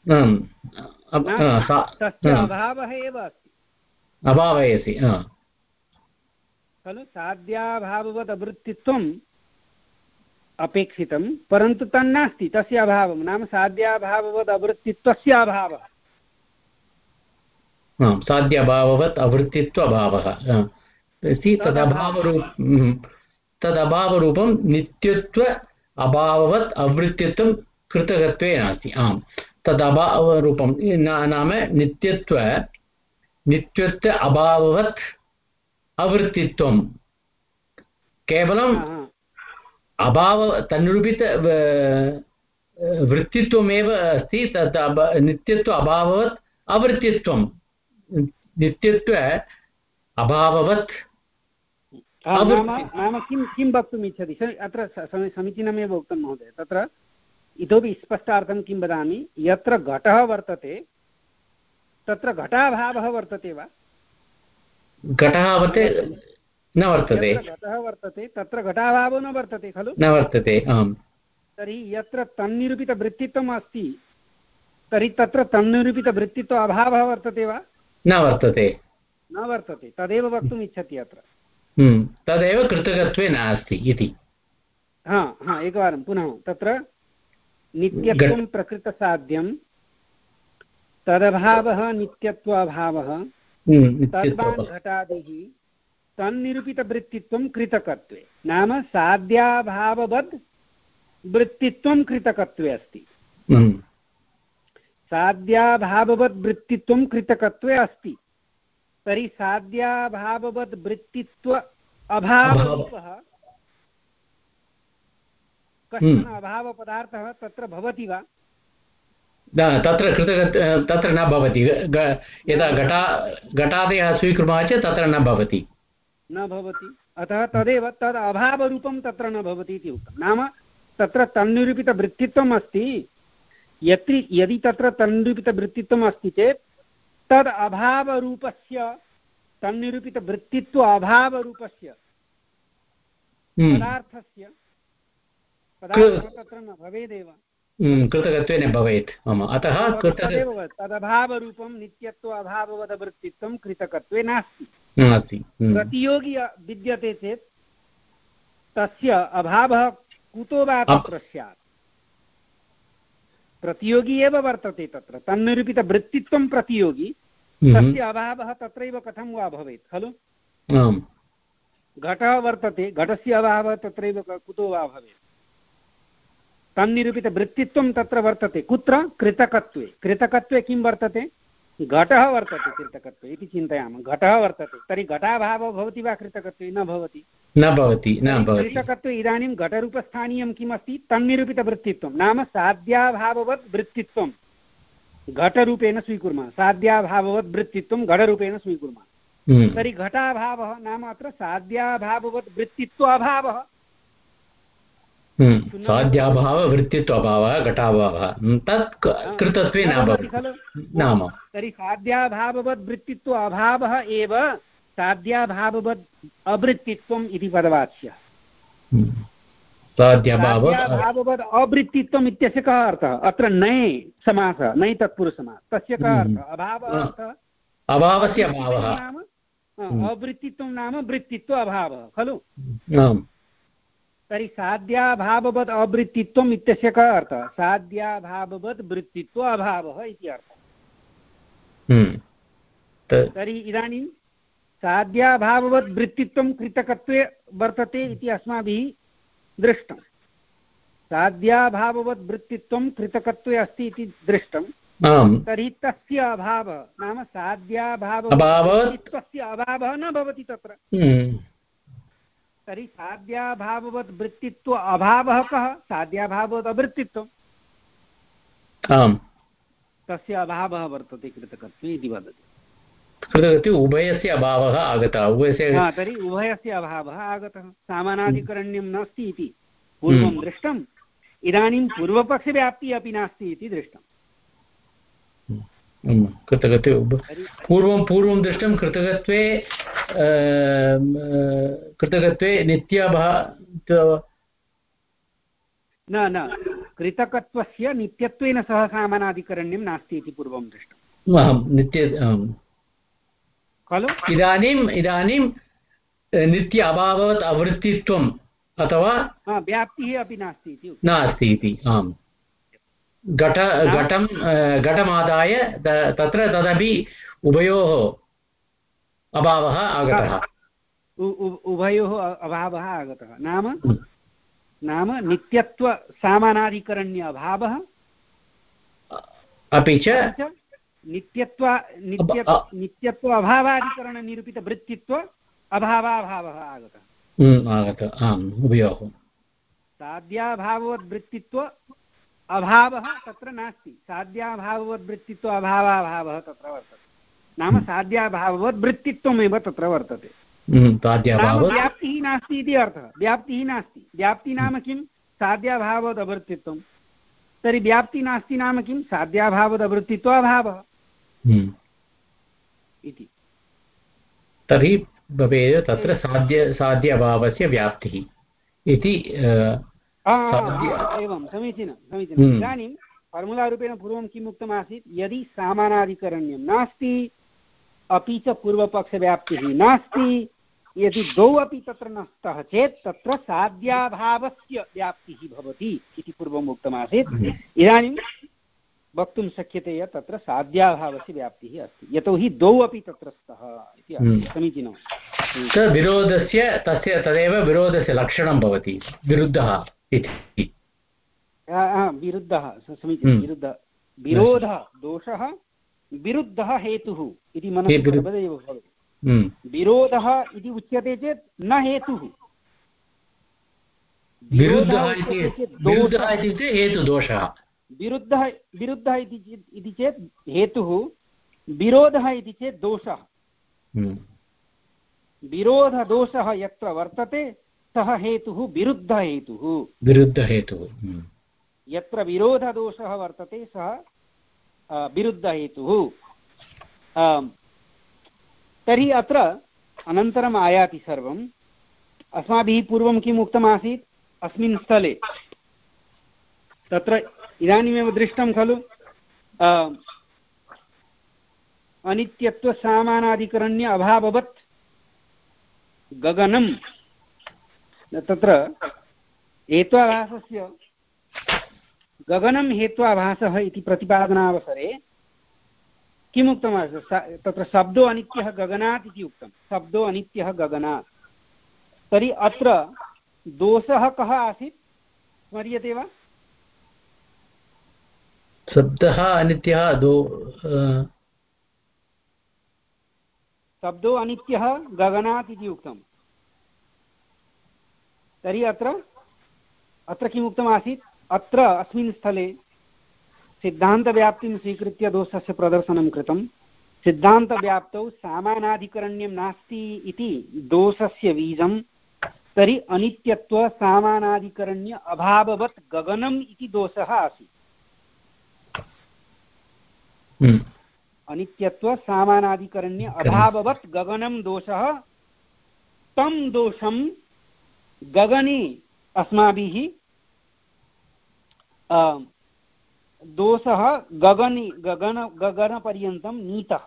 तस्य अभावः एव अस्ति अभावः अस्ति खलु साध्याभाववद् अवृत्तित्वम् अपेक्षितं परन्तु तन्नास्ति तस्य अभावं नाम साध्याभाववद् अवृत्तित्वस्य अभावः साध्याभाववत् अवृत्तित्व अभावः अस्ति तदभावरूप तदभावरूपं नित्यत्व अभाववत् अवृत्तित्वं कृतकत्वे नास्ति आम् तदभावरूपं नाम नित्यत्व नित्यत्व अभाववत् अवृत्तित्वं केवलम् अभाव तन्निरूपित वृत्तित्वमेव अस्ति तत् नित्यत्व अभाववत् अवृत्तित्वं नित्यत्व अभाववत् नाम किं किं वक्तुम् इच्छति अत्र समीचीनमेव उक्तं महोदय तत्र इतोपि स्पष्टार्थं किं वदामि यत्र घटः वर्तते तत्र घटाभावः वर्तते वा घटः वर्तते न वर्तते घटः वर्तते तत्र घटाभावो न वर्तते खलु न वर्तते आम् तर्हि यत्र तन्निरूपितवृत्तित्वम् अस्ति तर्हि तत्र तन्निरूपितवृत्तित्व अभावः वर्तते वा न वर्तते न वर्तते तदेव वक्तुम् इच्छति अत्र तदेव कृतकत्वे नास्ति इति हा हा एकवारं पुनः तत्र नित्यत्वं प्रकृतसाध्यं तदभावः नित्यत्वाभावः तद्वान् घटादिः तन्निरूपितवृत्तित्वं कृतकत्वे नाम साध्याभाववद् वृत्तित्वं कृतकत्वे अस्ति साध्याभाववद् वृत्तित्वं कृतकत्वे अस्ति तर्हि साध्याभाववद् वृत्तित्व अभावरूपः कश्चन अभावपदार्थः तत्र भवति वा तत्र कृतकत् तत्र न भवति यदा घटा घटादयः स्वीकुर्मः चेत् तत्र न भवति न भवति अतः तदेव तद् अभावरूपं तत्र न भवति इति उक्तं नाम तत्र तन्निरूपितवृत्तित्वम् अस्ति यत्र यदि तत्र तन्निरूपितवृत्तित्वम् अस्ति चेत् तद् अभावरूपस्य तन्निरूपितवृत्तित्व अभावरूपस्य पदार्थस्य पदार्थः तत्र न भवेदेव कृतकत्वे न भवेत् अतः तदभावरूपं नित्यत्व अभाववद्वृत्तित्वं कृतकत्वे नास्ति नास्ति प्रतियोगी विद्यते चेत् तस्य अभावः कुतो वा तत्र स्यात् प्रतियोगी एव वर्तते तत्र तन्निरूपितवृत्तित्वं प्रतियोगी तस्य अभावः तत्रैव कथं वा भवेत् खलु घटः वर्तते घटस्य अभावः तत्रैव कुतो वा भवेत् तन्निरूपितवृत्तित्वं तत्र वर्तते कुत्र कृतकत्वे कृतकत्वे किं वर्तते घटः वर्तते कृतकत्वे इति चिन्तयामः घटः वर्तते तर्हि घटाभावः भवति वा कृतकत्वे न भवति न भवति न भवति कृतकत्वे इदानीं घटरूपस्थानीयं किमस्ति तन्निरूपितवृत्तित्वं नाम साध्याभाववद् वृत्तित्वं घटरूपेण स्वीकुर्मः साध्याभाववद् वृत्तित्वं घटरूपेण स्वीकुर्मः तर्हि घटाभावः नाम अत्र साध्याभाववत् वृत्तित्वाभावः। साध्याभावः वृत्तित्वाभावः घटाभावः तत् कृतत्वे न भवति खलु नाम। तर्हि साध्याभाववत् वृत्तित्व अभावः एव साध्याभाववत् अवृत्तित्वम् इति पदवाच्यः। साध्याभाववत् अवृत्तित्वम् इत्यस्य कः अर्थः? अत्र नये समासः, नये तत्पुरुषसमासः, तस्य कः अर्थः? अभावः अर्थः अभावस्य अभावः नाम अवृत्तित्वं नाम वृत्तित्व अभावः खलु। तर्हि साध्याभाववत् अवृत्तित्वम् इत्यस्य कः अर्थः? साध्याभाववत् वृत्तित्व अभावः इति अर्थः। तर्हि इदानीं साध्याभाववत् वृत्तित्वं कृतकत्वे वर्तते इति अस्माभिः दृष्टं। साध्याभाववत् वृत्तित्वं कृतकत्वे अस्ति इति दृष्टं। तर्हि तस्य अभावः नाम साध्याभाववत्वस्य अभावः न भवति तत्र। तर्हि साध्याभाववत् वृत्तित्व अभावः कः? साध्याभाववत् अवृत्तित्वं तस्य अभावः वर्तते कृतकत्वे इति वदति। कृतकत्वे उभयस्य अभावः आगतः। उभयस्य तर्हि उभयस्य अभावः आगतः। सामानाधिकरण्यं नास्ति इति पूर्वं दृष्टम्। इदानीं पूर्वपक्षव्याप्तिः अपि नास्ति इति दृष्टम्। कृतकत्वे पूर्वं पूर्वं दृष्टं कृतकत्वे कृतकत्वे नित्यभाव न न कृतकत्वस्य नित्यत्वेन सह सामानाधिकरण्यं नास्ति इति पूर्वं दृष्टं नित्य खलु। इदानीम् इदानीं नित्य अभाववत् अवृत्तित्वम् अथवा व्याप्तिः अपि नास्ति इति नास्ति इति। आम् घट घटं घटमादाय तत्र तदपि उभयोः अभावः आगतः। उभयोः अभावः आगतः नाम नाम नित्यत्व सामानाधिकरण्य अभावः अपि च नित्यत्व नित्य नित्यत्व अभावाधिकरणनिरूपितवृत्तित्व अभावाभावः आगतः आगतः। आम् उभयोः साध्याभाववद्वृत्तित्व अभावः तत्र नास्ति। साध्याभाववद्वृत्तित्व अभावाभावः तत्र वर्तते नाम साध्याभाववद्वृत्तित्वमेव तत्र वर्तते। व्याप्तिः नास्ति इति अर्थः। व्याप्तिः नास्ति। व्याप्ति नाम किं? साध्याभाववदवृत्तित्वं। तर्हि व्याप्ति नास्ति नाम किं? साध्याभाववदवृत्तित्व अभावः इति। तर्हि भवेत् तत्र साध्य साध्य अभावस्य व्याप्तिः इति। एवं समीचीनं समीचीनम्। इदानीं फार्मुलारूपेण पूर्वं किम् उक्तमासीत्? यदि सामानाधिकरण्यं नास्ति अपि च पूर्वपक्षव्याप्तिः नास्ति, यदि द्वौ अपि तत्र न स्तः चेत् तत्र साध्याभावस्य व्याप्तिः भवति इति पूर्वम् उक्तमासीत्। इदानीं वक्तुं शक्यते यत् तत्र साध्याभावस्य व्याप्तिः अस्ति यतोहि द्वौ अपि तत्र स्तः इति समीचीनं। विरोधस्य तस्य तदेव विरोधस्य लक्षणं भवति विरुद्धः इति। विरुद्धः समीचीनं। विरुद्धः विरोधः दोषः विरुद्धः हेतुः इति मनसि सर्वदैव भवति। विरोधः इति उच्यते चेत् न हेतुः। विरुद्धः इत्युक्ते हेतुदोषः। विरुद्धः विरुद्धः इति चेत् हेतुः, विरोधः इति चेत् दोषः। विरोधदोषः यत्र वर्तते सः हेतुः विरुद्धहेतुः। विरुद्धहेतुः यत्र विरोधदोषः वर्तते सः विरुद्धहेतुः। तर्हि अत्र अनन्तरम् आयाति सर्वम्। अस्माभिः पूर्वं किम् उक्तमासीत्? अस्मिन् स्थले तत्र इदानीमेव दृष्टं खलु अनित्यत्वसामानाधिकरण्य अभाववत् गगनं। तत्र हेत्वाभासस्य गगनं हेत्वाभासः इति प्रतिपादनावसरे किम् उक्तमासीत्? तत्र शब्दो अनित्यः गगनात् इति उक्तं। शब्दो अनित्यः गगनात्। तर्हि अत्र दोषः कः आसीत् स्मर्यते वा? शब्दः अनित्यः दो शब्दो अनित्यः गगनात् इति उक्तं। तर्हि अत्र अत्र किम् उक्तमासीत्? अत्र अस्मिन् स्थले सिद्धान्तव्याप्तिं स्वीकृत्य दोषस्य प्रदर्शनं कृतं। सिद्धान्तव्याप्तौ सामानाधिकरण्यं नास्ति इति दोषस्य बीजं तर्हि अनित्यत्व सामानाधिकरण्य अभाववत् गगनम् इति दोषः आसीत्। अनित्यत्व सामानाधिकरण्य अभाववत् गगनं दोषः, तं दोषं गगने अस्माभिः दोषः गगने गगन गगनपर्यन्तं नीतः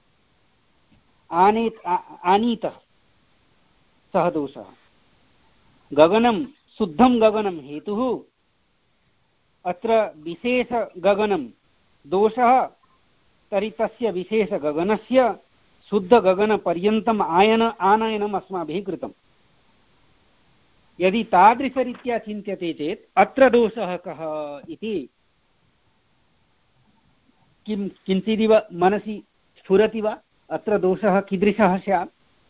आनेत् आनीतः सः दोषः। गगनं शुद्धं गगनं हेतुः, अत्र विशेषगगनं दोषः, तर्हि तस्य विशेषगगनस्य शुद्धगगनपर्यन्तम् आयन आनयनम् अस्माभिः कृतम्। यदि तादृशरीत्या चिन्त्यते चेत् अत्र दोषः कः इति किं किञ्चिदिव मनसि स्फुरति वा? अत्र दोषः कीदृशः स्यात्?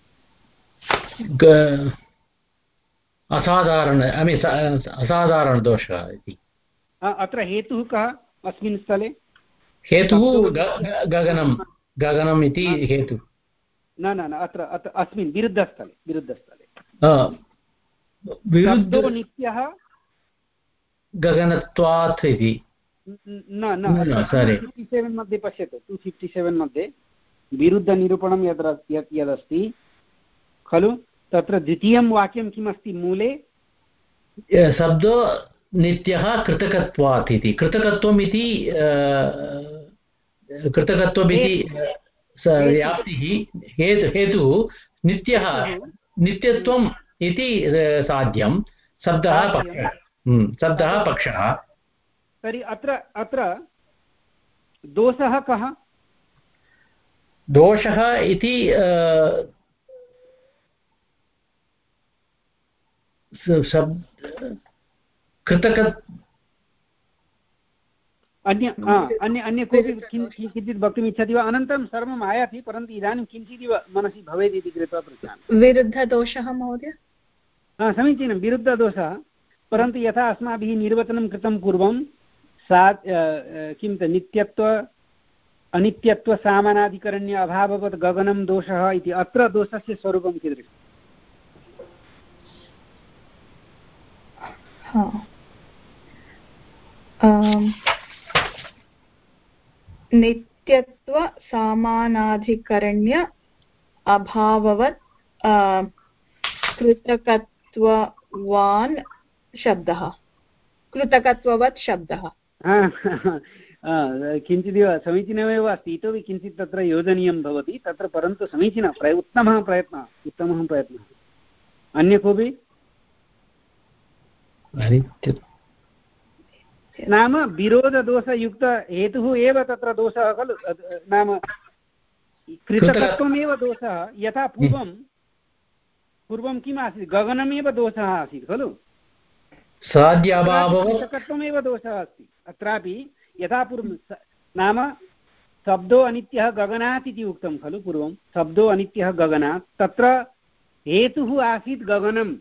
असाधारण असाधारणदोषः इति। अत्र हेतुः कः अस्मिन् स्थले? हेतुः गगनं गगनम् इति हेतुः। न न न अत्र अत्र अस्मिन् विरुद्धस्थले विरुद्धस्थले विरुद्धो नित्यः गगनत्वात् इति न न फिफ्टि सेवेन् मध्ये पश्यतु। टु फिफ्टि सेवेन् मध्ये विरुद्धनिरूपणं यद् यत् यदस्ति खलु, तत्र द्वितीयं वाक्यं किमस्ति मूले? शब्दो नित्यः कृतकत्वात् इति। कृतकत्वम् इति कृतकत्वमिति व्याप्तिः हेतु हेतुः नित्यः नित्यत्वम् इति साध्यं शब्दः पक्षः शब्दः पक्षः। तर्हि अत्र अत्र दोषः कः? दोषः इति कृतक अन्य अन्य अन्य कोऽपि किञ्चित् वक्तुम् इच्छति वा? अनन्तरं सर्वम् आयाति, परन्तु इदानीं किञ्चिदिव मनसि भवेत् इति कृत्वा पृच्छामि। विरुद्धदोषः महोदय? हा समीचीनं, विरुद्धदोषः। परन्तु यथा अस्माभिः निर्वचनं कृतं पूर्वं सा किं नित्यत्व अनित्यत्व सामानाधिकरण्य अभाववत् गगनं दोषः इति, अत्र दोषस्य स्वरूपं कीदृशम्? नित्यत्व सामानाधिकरण्य अभाववत् कृतकत्ववान् शब्दः, कृतकत्ववत् शब्दः। किञ्चिदिव समीचीनमेव अस्ति, इतोपि किञ्चित् तत्र योजनीयं भवति तत्र, परन्तु समीचीनः प्रय उत्तमः प्रयत्नः उत्तमः प्रयत्नः। अन्य कोऽपि? नाम विरोधदोषयुक्त हेतुः एव तत्र दोषः खलु, नाम कृतकत्वमेव दोषः। यथा पूर्वं पूर्वं किम् आसीत्? गगनमेव दोषः आसीत् खलु, कृतकत्वमेव दोषः अस्ति। अत्रापि यथा पूर्वं नाम शब्दो अनित्यः गगनात् इति उक्तं खलु पूर्वं, शब्दो अनित्यः गगनात्, तत्र हेतुः आसीत् गगनं,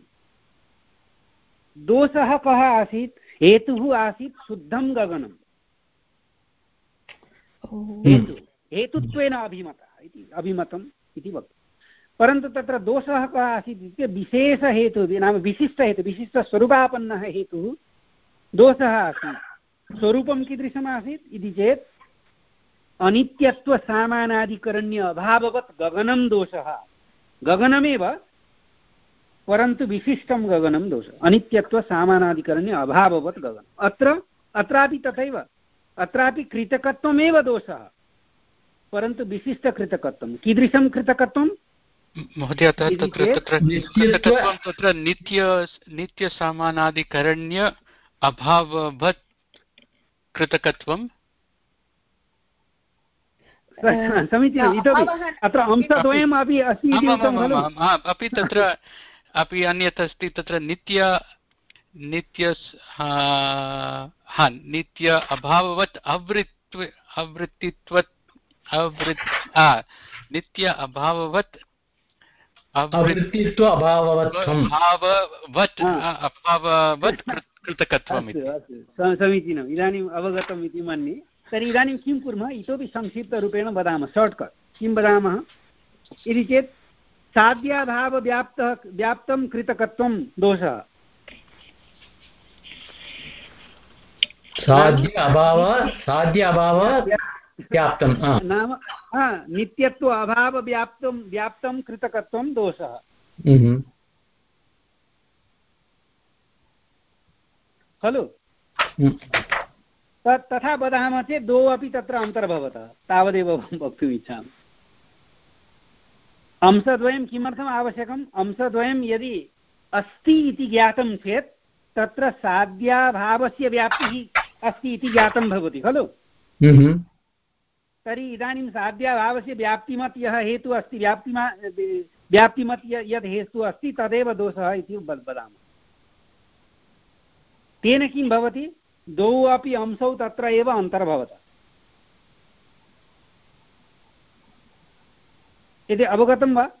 दोषः कः आसीत्? हेतुः आसीत् शुद्धं गगनं। हेतु हेतुत्वेन अभिमतः इति अभिमतम् इति वक्तुं, परन्तु तत्र दोषः कः आसीत् इत्युक्ते विशेषहेतुः, नाम विशिष्टहेतुः, विशिष्टस्वरूपापन्नः हेतुः दोषः आसीत्। स्वरूपं कीदृशम् आसीत् इति चेत् अनित्यत्वसामानाधिकरण्य अभाववत् गगनं दोषः, गगनमेव परन्तु विशिष्टं गगनं दोषः, अनित्यत्वसामानाधिकरण्य अभाववत् गगनम्। अत्र अत्रापि तथैव, अत्रापि कृतकत्वमेव दोषः, परन्तु विशिष्टकृतकत्वं। कीदृशं कृतकत्वं महोदय? तत्र नित्य नित्यसामानाधिकरण्य अभाववत् कृतकत्वं। समीचीनम्। इतोपि अत्र अंशद्वयम् अपि अस्ति इति उक्तं खलु। अपि तत्र अपि अन्यत् अस्ति, तत्र नित्य नित्य हा नित्य अभाववत् अवृत्व अवृत्तित्वत् अवृत् नित्य अभाववत् अवृत्तित्व अभाववत् अभाववत् कृतकत्वम् इति। समीचीनम्, इदानीम् अवगतम् इति मन्ये। तर्हि इदानीं किं कुर्मः? इतोपि संक्षिप्तरूपेण वदामः, शार्ट्कट् किं वदामः इति चेत् साध्याभावव्याप्तः व्याप्तं कृतकत्वं दोषः। साध्य अभाव साध्य अभाव व्याप्तं नाम नित्यत्व अभाव व्याप्तं व्याप्तं कृतकत्वं दोषः। खलु तथा वदामः चेत् द्वौ अपि तत्र अन्तर्भवतः तावदेव वक्तुम् इच्छामि। अंशद्वयं किमर्थम् आवश्यकम्? अंशद्वयं यदि अस्ति इति ज्ञातं चेत् तत्र साध्याभावस्य व्याप्तिः अस्ति इति ज्ञातं भवति खलु। तर्हि इदानीं साध्याभावस्य व्याप्तिमत् यः हेतुः अस्ति व्याप्तिमा व्याप्तिमत् यद् हेतुः अस्ति तदेव दोषः इति वदामः। तेन किं भवति? द्वौ अपि अंशौ तत्र एव अन्तर्भवतः। इति अवगतं वा?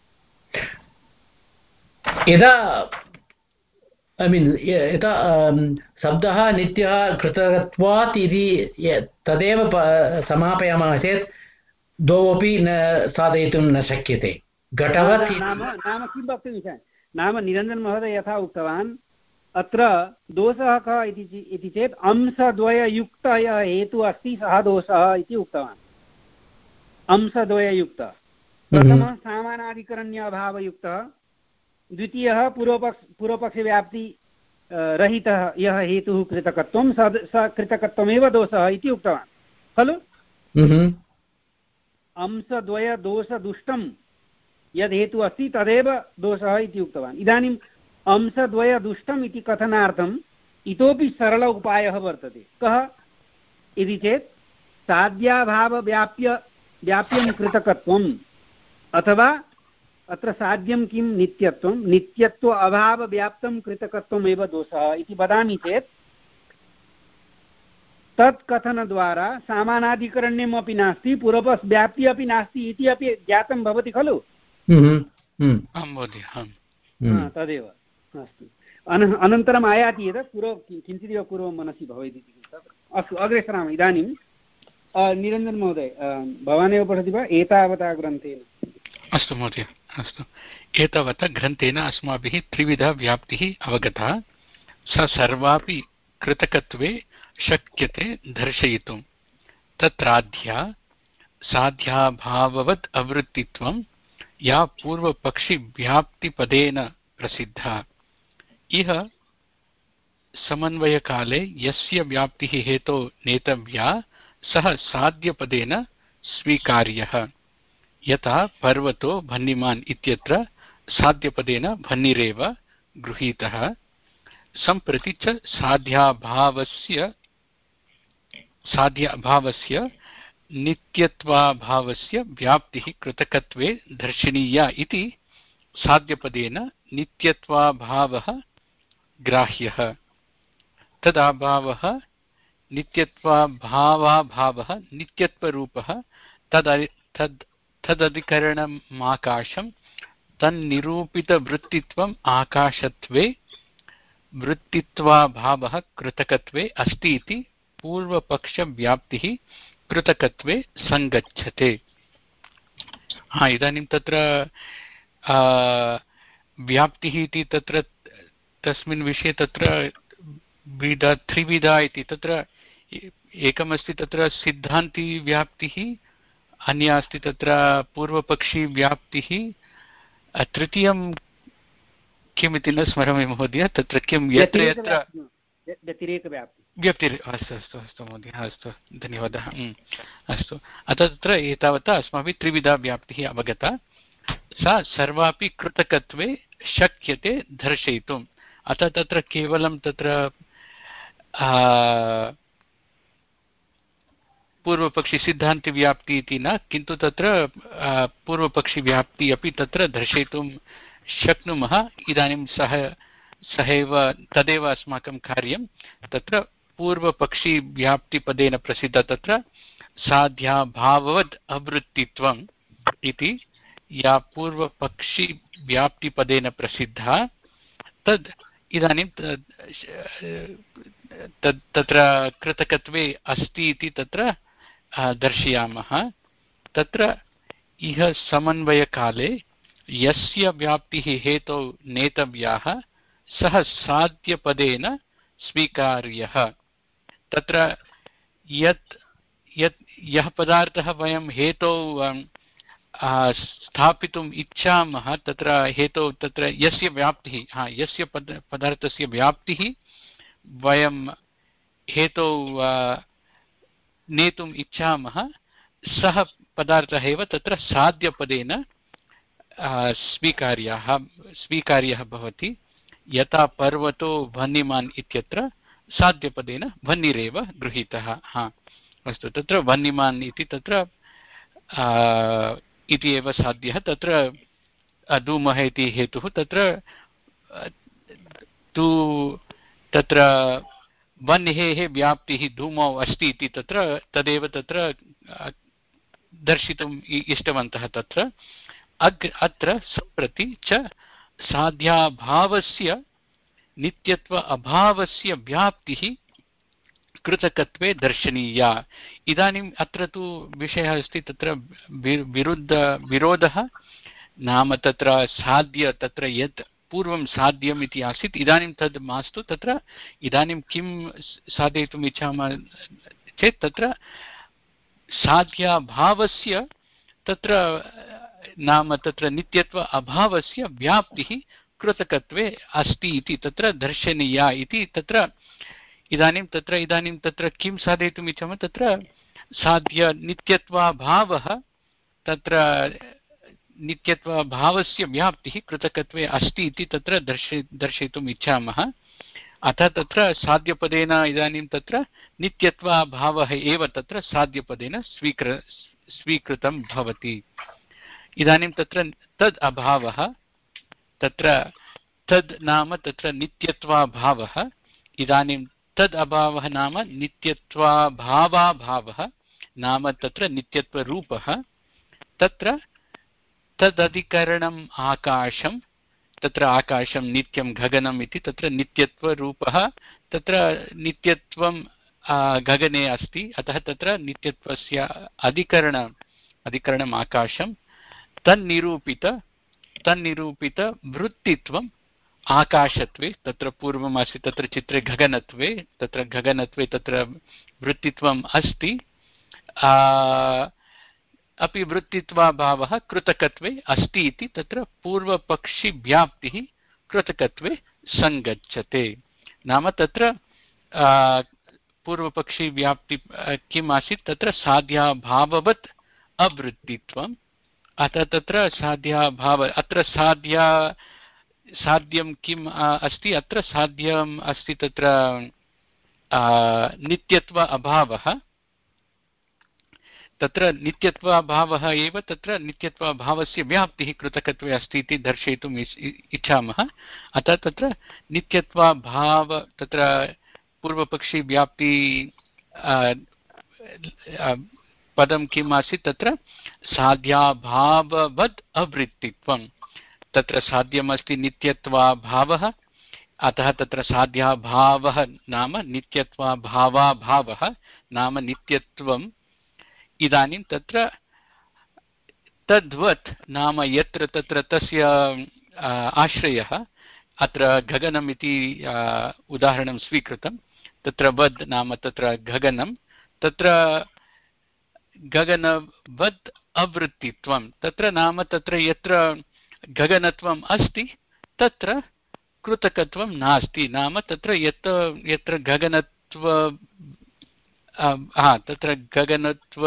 यदा ऐ मीन् यथा शब्दः नित्यः कृतकत्वात् इति तदेव समापयामः चेत् द्वौ अपि न साधयितुं न शक्यते। घटवत् नाम नाम किं वक्तुम् इच्छामि? नाम निरञ्जन महोदय यथा उक्तवान् अत्र दोषः कः इति चेत् अंशद्वययुक्तः यः हेतुः अस्ति सः दोषः इति उक्तवान्। अंशद्वययुक्तः प्रथमः सामानाधिकरण्य अभावयुक्तः, द्वितीयः पूर्वपक्ष पूर्वपक्षव्याप्ति रहितः यः हेतुः कृतकत्वं स कृतकत्वमेव दोषः इति उक्तवान् खलु। अंशद्वयदोषदुष्टं यद् हेतुः अस्ति तदेव दोषः इति उक्तवान्। इदानीम् अंशद्वयदुष्टम् इति कथनार्थम् इतोपि सरल उपायः वर्तते। कः इति चेत् साध्याभावव्याप्य व्याप्यं कृतकत्वम् अथवा अत्र साध्यं किं नित्यत्वं नित्यत्व अभावव्याप्तं कृतकत्वमेव दोषः इति वदामि चेत् तत् कथनद्वारा सामानाधिकरण्यम् अपि नास्ति पूर्वपक्ष व्याप्ति अपि नास्ति इति अपि ज्ञातं भवति खलु। तदेव अस्तु। अन अनन्तरम् आयाति एतत् पूर्व किञ्चिदिव पूर्वं मनसि भवेत् इति। अस्तु अग्रे सरामः। इदानीं निरञ्जन महोदय भवानेव पठति वा एतावता ग्रन्थेन? अस्तु महोदय अस्तु। एतावता ग्रन्थेन अस्माभिः त्रिविधा व्याप्तिः अवगता। स सर्वापि कृतकत्वे शक्यते दर्शयितुं। तत्राद्या साध्याभाववत् अवृत्तित्वं या पूर्वपक्षिव्याप्तिपदेन प्रसिद्धा। इह समन्वयकाले यस्य व्याप्तिः हेतो नेतव्या सः साध्यपदेन स्वीकार्यः। यथा पर्वतो भन्निमान् इत्यत्र साध्यपदेन भन्निरेव गृहीतः। सम्प्रति च साध्याभावस्य साध्याभावस्य नित्यत्वाभावस्य व्याप्तिः कृतकत्वे दर्शनीया इति साध्यपदेन नित्यत्वाभावः ग्राह्यः। तदाभावः नित्यत्वाभावाभावः नित्यत्वरूपः तद् तद् तदधिकरणमाकाशं तन्निरूपितवृत्तित्वम् आकाशत्वे वृत्तित्वाभावः कृतकत्वे अस्ति इति पूर्वपक्षव्याप्तिः कृतकत्वे सङ्गच्छते। हा इदानीं तत्र व्याप्तिः इति तत्र तस्मिन् विषये तत्र विधा त्रिविधा इति तत्र एकमस्ति तत्र सिद्धान्तिव्याप्तिः, अन्या अस्ति तत्र पूर्वपक्षीव्याप्तिः, तृतीयं किमिति न स्मरामि महोदय। तत्र किं यत्र यत्र व्यतिरेकव्याप्ति। अस्तु अस्तु अस्तु महोदय अस्तु धन्यवादः। अस्तु अतः तत्र एतावता अस्माभिः त्रिविधा व्याप्तिः अवगता। सा सर्वापि कृतकत्वे शक्यते दर्शयितुम्। अतः तत्र केवलं तत्र पूर्वपक्षिसिद्धान्तव्याप्ति इति न, किन्तु तत्र पूर्वपक्षिव्याप्ति अपि तत्र दर्शयितुं शक्नुमः। इदानीं सः सहैव तदेव अस्माकं कार्यं। तत्र पूर्वपक्षिव्याप्तिपदेन प्रसिद्ध तत्र साध्याभाववद् अवृत्तित्वम् इति या पूर्वपक्षिव्याप्तिपदेन प्रसिद्धा तद् इदानीं तत् तत्र कृतकत्वे अस्ति इति तत्र दर्शयामः। तत्र इह समन्वयकाले यस्य व्याप्तिः हेतौ नेतव्याः सः साध्यपदेन स्वीकार्यः। तत्र यत् यत् यः पदार्थः वयं हेतौ स्थापितुम् इच्छामः, तत्र हेतौ तत्र यस्य व्याप्तिः हा यस्य पद पदार्थस्य व्याप्तिः वयं हेतौ नेतुम् इच्छामः, सः पदार्थः एव तत्र साध्यपदेन स्वीकार्यः स्वीकार्यः भवति। यथा पर्वतो वह्निमान् इत्यत्र साध्यपदेन वह्निरेव गृहीतः। हा अस्तु, तत्र वह्निमान् इति तत्र इति एव साध्यः। तत्र धूमः इति हेतुः, तत्र तु तत्र वह्नेः व्याप्तिः धूमौ अस्ति इति तत्र तदेव तत्र दर्शितुम् इष्टवन्तः। तत्र अग् अत्र सम्प्रति च साध्याभावस्य नित्यत्व अभावस्य व्याप्तिः कृतकत्वे दर्शनीया। इदानीम् अत्र तु विषयः अस्ति तत्र विरुद्ध विरोधः, नाम तत्र साध्य तत्र यत् पूर्वं साध्यम् इति आसीत् इदानीं तद् मास्तु। तत्र इदानीं किं साधयितुम् इच्छामः चेत् तत्र साध्याभावस्य तत्र नाम तत्र नित्यत्व अभावस्य व्याप्तिः कृतकत्वे अस्ति इति तत्र दर्शनीया इति तत्र इदानीं तत्र इदानीं तत्र किं साधयितुम् इच्छामः, तत्र साध्य नित्यत्वाभावः तत्र नित्यत्वाभावस्य व्याप्तिः कृतकत्वे अस्ति इति तत्र दर्शय दर्शयितुम् इच्छामः। अतः तत्र साध्यपदेन इदानीं तत्र नित्यत्वाभावः एव तत्र साध्यपदेन स्वीकृ स्वीकृतं भवति। इदानीं तत्र तद् अभावः तत्र तद् नाम तत्र नित्यत्वाभावः, इदानीं तद् अभावः नाम नित्यत्वाभावाभावः नाम तत्र नित्यत्वरूपः। तत्र तदधिकरणम् आकाशं, तत्र आकाशं नित्यं गगनम् इति तत्र नित्यत्वरूपः, तत्र नित्यत्वं गगने अस्ति, अतः तत्र नित्यत्वस्य अधिकरण अधिकरणम् आकाशं, तन्निरूपित तन्निरूपित वृत्तित्वम् आकाशत्वे, तत्र पूर्वम् आसीत् तत्र चित्रे गगनत्वे, तत्र गगनत्वे तत्र वृत्तित्वम् अस्ति, अपि वृत्तित्वाभावः कृतकत्वे अस्ति इति तत्र पूर्वपक्षिव्याप्तिः कृतकत्वे सङ्गच्छते। नाम तत्र पूर्वपक्षिव्याप्ति किम् आसीत्, तत्र साध्याभाववत् अवृत्तित्वम्, अतः तत्र साध्याभाव अत्र साध्या साध्यं किम् अस्ति, अत्र साध्यम् अस्ति तत्र नित्यत्व अभावः, तत्र नित्यत्वाभावः एव तत्र नित्यत्वाभावस्य व्याप्तिः कृतकत्वे अस्ति इति दर्शयितुम् इच्छामः। अतः तत्र नित्यत्वाभाव तत्र पूर्वपक्षी व्याप्ति पदं किम् आसीत्, तत्र साध्याभाववद् अवृत्तित्वं, तत्र साध्यमस्ति नित्यत्वाभावः, अतः तत्र साध्याभावः नाम नित्यत्वाभावाभावः नाम नित्यत्वम्। इदानीं तत्र तद्वत् नाम यत्र तत्र तस्य आश्रयः, अत्र गगनम् इति उदाहरणं स्वीकृतं, तत्र वद् नाम तत्र गगनं, तत्र गगनवद् अवृत्तित्वं, तत्र नाम तत्र यत्र गगनत्वम् अस्ति तत्र कृतकत्वं नास्ति, नाम तत्र यत्र यत्र गगनत्व हा तत्र गगनत्व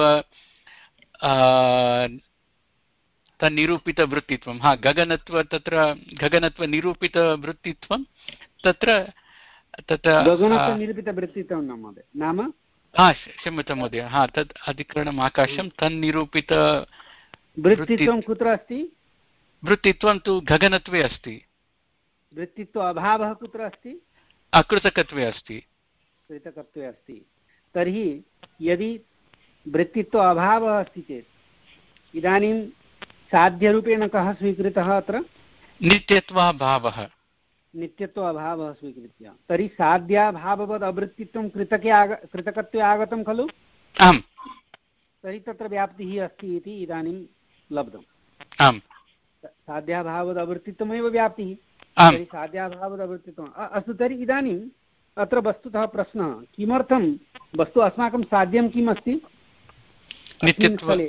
तन्निरूपितवृत्तित्वं, हा गगनत्व तत्र गगनत्वनिरूपितवृत्तित्वं तत्र तत्र गगनत्वनिरूपितवृत्तित्वं नाम हा क्षम्यतां महोदय, हा तत् अधिकरणम् आकाशं तन्निरूपित वृत्तित्वं कुत्र अस्ति? वृत्तित्वं तु गगनत्वे अस्ति। वृत्तित्व अभावः कुत्र अस्ति? अकृतकत्वे अस्ति। कृतकत्वे अस्ति। तर्हि यदि वृत्तित्व अभावः अस्ति चेत् इदानीं साध्यरूपेण कः स्वीकृतः? अत्र नित्यत्वाभावः नित्यत्व अभावः स्वीकृत्य, तर्हि साध्याभाववद् अवृत्तित्वं कृतके आग कृतकत्वे आगतं खलु? आम्। तर्हि तत्र व्याप्तिः अस्ति इति इदानीं लब्धम् आम् साध्याभावदवृत्तित्वमेव व्याप्तिः आम् तर्हि साध्याभावदवृत्तित्वम् अस्तु तर्हि इदानीम् अत्र वस्तुतः प्रश्नः किमर्थं वस्तु अस्माकं साध्यं किम् अस्ति नित्यत्वं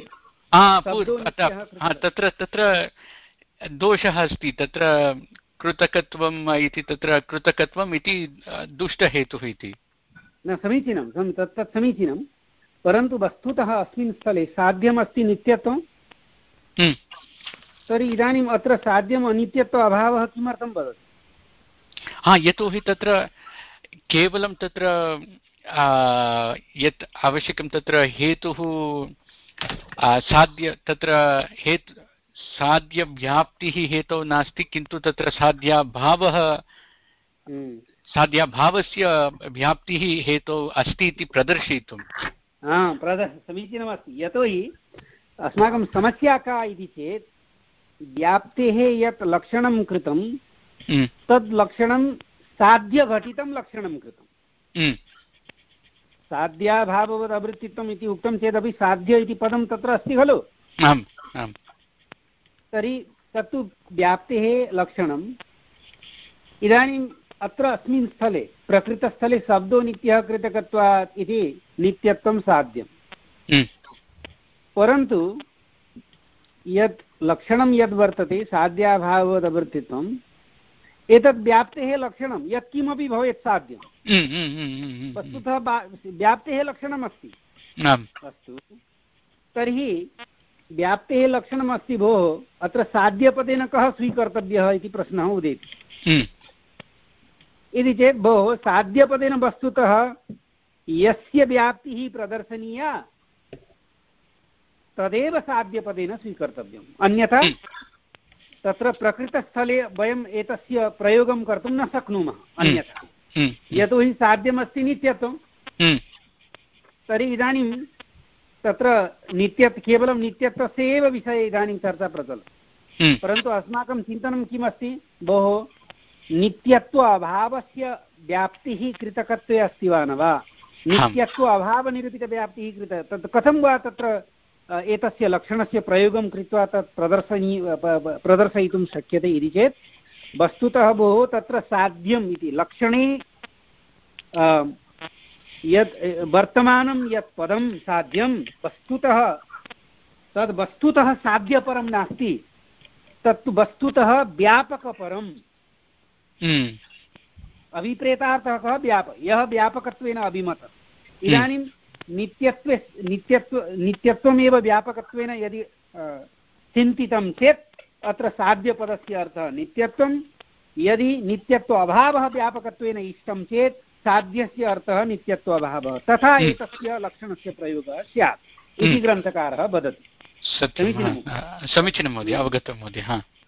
तत्र तत्र दोषः अस्ति तत्र कृतकत्वम् इति तत्र कृतकत्वम् इति दुष्टहेतुः इति न समीचीनं तत् तत् समीचीनं परन्तु वस्तुतः अस्मिन् स्थले साध्यमस्ति नित्यत्वं तर्हि इदानीम् अत्र साध्यम् अनित्यत्व अभावः किमर्थं वदति हा यतोहि तत्र केवलं तत्र यत् आवश्यकं तत्र हेतुः साध्य तत्र हेतु साध्यव्याप्तिः हेतौ नास्ति किन्तु तत्र साध्याभावः साध्याभावस्य व्याप्तिः हेतौ अस्ति इति प्रदर्शयितुं समीचीनमस्ति यतोहि अस्माकं समस्या का इति चेत् व्याप्तेः यत् लक्षणं कृतं तद् लक्षणं साध्यघटितं लक्षणं कृतं साध्याभाववदवृत्तित्वम् इति उक्तं चेदपि साध्य इति पदं तत्र अस्ति खलु तर्हि तत्तु व्याप्तेः लक्षणम् इदानीम् अत्र अस्मिन् स्थले प्रकृतस्थले शब्दो नित्यः कृतकत्वात् इति नित्यत्वं साध्यं परन्तु यत् लक्षणं यद् वर्तते साध्याभाववदवृत्तित्वम् एतद् व्याप्तेः लक्षणं यत् किमपि भवेत् साध्यं वस्तुतः व्याप्तेः लक्षणमस्ति अस्तु तर्हि व्याप्तेः लक्षणमस्ति भोः अत्र साध्यपदेन कः स्वीकर्तव्यः इति प्रश्नः उदेति इति चेत् भोः साध्यपदेन वस्तुतः यस्य व्याप्तिः प्रदर्शनीया तदेव साध्यपदेन स्वीकर्तव्यम् अन्यथा तत्र प्रकृतस्थले वयम् एतस्य प्रयोगं कर्तुं न शक्नुमः अन्यथा यतोहि साध्यमस्ति नित्यत्वं तर्हि इदानीं तत्र नित्यत् केवलं नित्यत्वस्य एव विषये इदानीं चर्चा प्रचलति परन्तु अस्माकं चिन्तनं किमस्ति भोः नित्यत्व अभावस्य व्याप्तिः कृतकत्वे अस्ति वा न वा नित्यत्व अभावनिरूपितव्याप्तिः कृत तत् कथं वा तत्र एतस्य लक्षणस्य प्रयोगं कृत्वा तत् प्रदर्शनी प्रदर्शयितुं शक्यते इति चेत् वस्तुतः भोः तत्र साध्यम् इति लक्षणे यत् वर्तमानं यत् पदं साध्यं वस्तुतः तद् वस्तुतः साध्यपरं नास्ति तत्तु वस्तुतः व्यापकपरम् अभिप्रेतार्थः कः व्यापक यः व्यापकत्वेन अभिमतः इदानीं नित्यत्वे नित्यत्व नित्यत्वमेव व्यापकत्वेन यदि चिन्तितं चेत् अत्र साध्यपदस्य अर्थः नित्यत्वं यदि नित्यत्व अभावः व्यापकत्वेन इष्टं चेत् साध्यस्य अर्थः नित्यत्व अभावः तथा एतस्य लक्षणस्य प्रयोगः स्यात् इति ग्रन्थकारः वदति समीचीनं महोदय अवगतं महोदय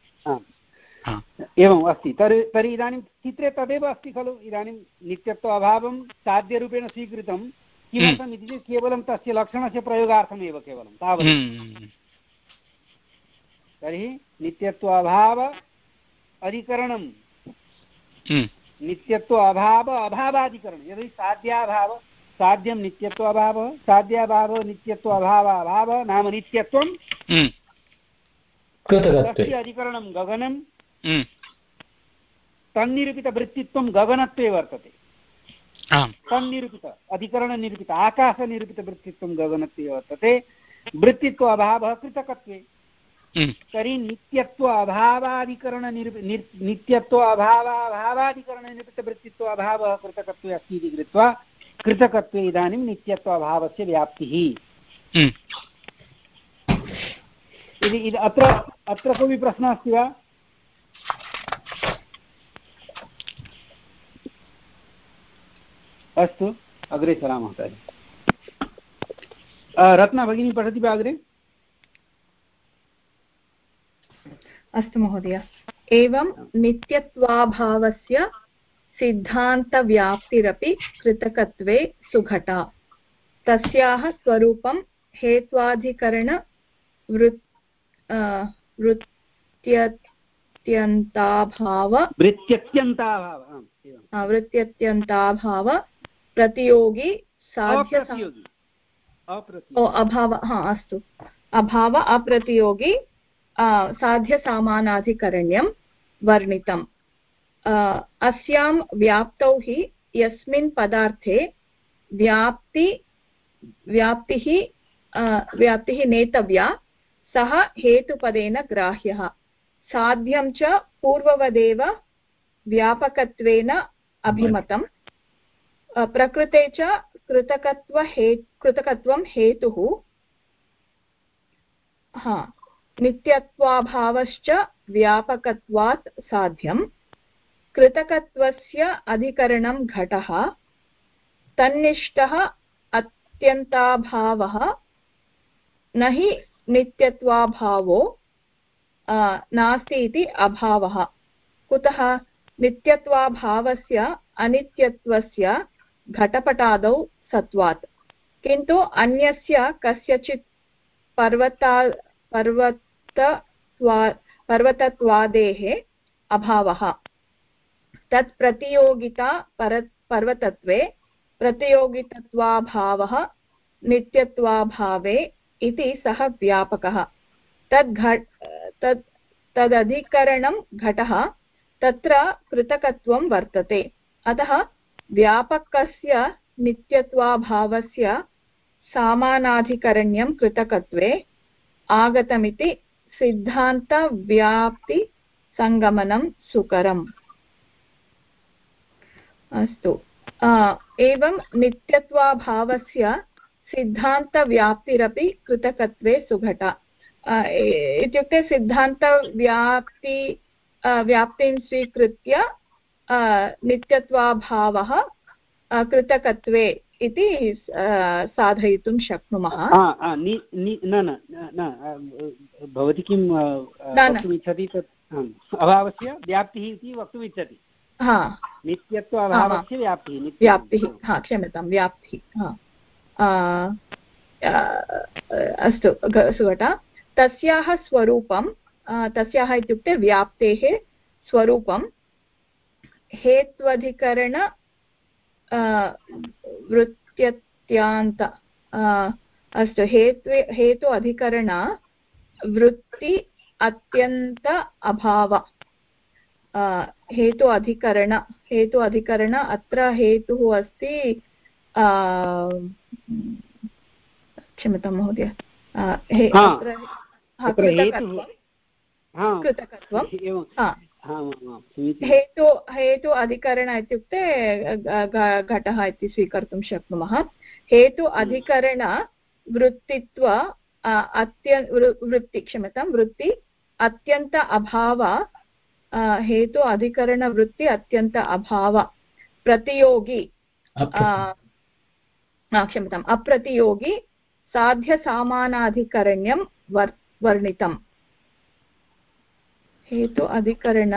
एवम् अस्ति तर्हि तर्हि इदानीं चित्रे तदेव अस्ति खलु इदानीं नित्यत्व अभावं साध्यरूपेण स्वीकृतं किमर्थम् इति चेत् केवलं तस्य लक्षणस्य प्रयोगार्थमेव केवलं तावत् तर्हि नित्यत्व अभाव अधिकरणं नित्यत्व अभाव अभावाधिकरणं यदि साध्याभाव साध्यं नित्यत्व अभावः साध्याभावः नित्यत्व अभाव अभावः नाम नित्यत्वं तस्य अधिकरणं गगनं तन्निरूपितवृत्तित्वं गगनत्वे वर्तते तन्निरूपित अधिकरणनिरूपित आकाशनिरूपितवृत्तित्वं गगनत्वे वर्तते वृत्तित्व अभावः कृतकत्वे तर्हि नित्यत्व अभावाधिकरणनिरूपि नित्यत्व अभावाभावाधिकरणनिरूपितवृत्तित्व अभावः कृतकत्वे अस्ति इति कृत्वा कृतकत्वे इदानीं नित्यत्व अभावस्य व्याप्तिः इति अत्र अत्र कोऽपि प्रश्नः अस्ति वा अस्तु अग्रे सरामः तर्हि रत्ना भगिनी पठति वा अग्रे अस्तु महोदय एवं नित्यत्वाभावस्य सिद्धान्तव्याप्तिरपि कृतकत्वे सुघटा तस्याः स्वरूपं हेत्वाधिकरण वृत् वृत्त्यत्यन्ताभाव वृत्त्यत्यन्ताभाव वृत्त्यत्यन्ताभाव प्रतियोगी साध्य ओ अभाव हा अस्तु अभाव अप्रतियोगी साध्यसामानाधिकरण्यं वर्णितम्। अस्यां व्याप्तौ हि यस्मिन् पदार्थे व्याप्ति व्याप्तिः व्याप्तिः नेतव्या सः हेतुपदेन ग्राह्यः। साध्यं च पूर्ववदेव व्यापकत्वेन अभिमतम्। प्रकृते च कृतकत्व हे कृतकत्वं हेतुः। हा नित्यत्वाभावश्च व्यापकत्वात् साध्यं। कृतकत्वस्य अधिकरणं घटः। तन्निष्ठः अत्यन्ताभावः न हि नित्यत्वाभावो नास्ति इति अभावः। कुतः? नित्यत्वाभावस्य अनित्यत्वस्य घटपटादौ सत्वात्, किन्तु अन्यस्य कस्यचित् पर्वता पर्वतत्वा पर्वतत्वादेः अभावः। तत् प्रतियोगिता पर पर्वतत्वे प्रतियोगितत्वाभावः नित्यत्वाभावे इति सः व्यापकः। तद् घट तद् तदधिकरणं घटः। तत्र कृतकत्वं वर्तते। अतः व्यापकस्य नित्यत्वाभावस्य सामानाधिकरण्यं कृतकत्वे आगतमिति सिद्धान्तव्याप्तिसङ्गमनं सुकरम्। अस्तु, एवं नित्यत्वाभावस्य सिद्धान्तव्याप्तिरपि कृतकत्वे सुघटा। इत्युक्ते सिद्धान्तव्याप्ति व्याप्तिं स्वीकृत्य नित्यत्वाभावः कृतकत्वे इति साधयितुं शक्नुमः। भवती किं वक्तुमिच्छति? तत् अभावस्य व्याप्तिः इति वक्तुमिच्छति। हा, नित्यत्वाभावस्य व्याप्तिः व्याप्तिः हा क्षम्यतां व्याप्तिः। अस्तु सुघटा। तस्याः स्वरूपं, तस्याः इत्युक्ते व्याप्तेः स्वरूपं हेत्वधिकरण वृत्त्यन्त अस्तु हेतु हेतु अधिकरण वृत्ति अत्यन्त अभाव। हेतु अधिकरण हेतु अधिकरण अत्र हेतुः अस्ति, क्षम्यतां महोदय, कृतकत्वं हेतु हेतु अधिकरण इत्युक्ते घटः इति स्वीकर्तुं शक्नुमः। हेतु अधिकरण वृत्तित्व अत्य वृत्ति क्षम्यतां वृत्ति अत्यन्त अभाव। हेतु अधिकरण वृत्ति अत्यन्त अभाव प्रतियोगी क्षम्यताम् अप्रतियोगी साध्यसामानाधिकरण्यं वर् वर्णितम्। हेतु अधिकरण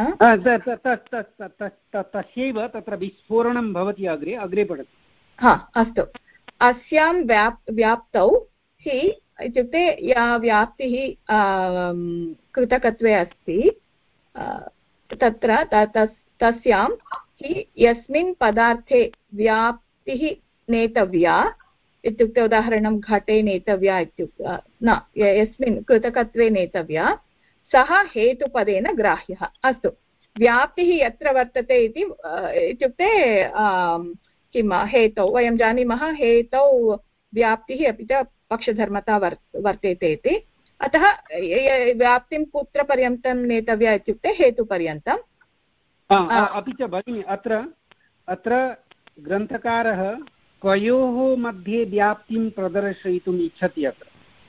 तस्यैव तत्र विस्फोरणं भवति। अग्रे अग्रे पठतु। हा अस्तु। अस्यां व्याप् व्याप्तौ हि इत्युक्ते या व्याप्तिः कृतकत्वे अस्ति तत्र तस्यां हि यस्मिन् पदार्थे व्याप्तिः नेतव्या इत्युक्ते उदाहरणं घटे नेतव्या इत्युक्ते न यस्मिन् कृतकत्वे नेतव्या सः हेतुपदेन ग्राह्यः। अस्तु, व्याप्तिः यत्र वर्तते इति इत्युक्ते किं हेतौ वयं जानीमः। हेतौ व्याप्तिः अपि च पक्षधर्मता वर् वर्तेते इति। अतः व्याप्तिं कुत्र पर्यन्तं नेतव्या इत्युक्ते हेतुपर्यन्तम्। अपि च भगिनि अत्र अत्र ग्रन्थकारः कयोः मध्ये व्याप्तिं प्रदर्शयितुम् इच्छति? अत्र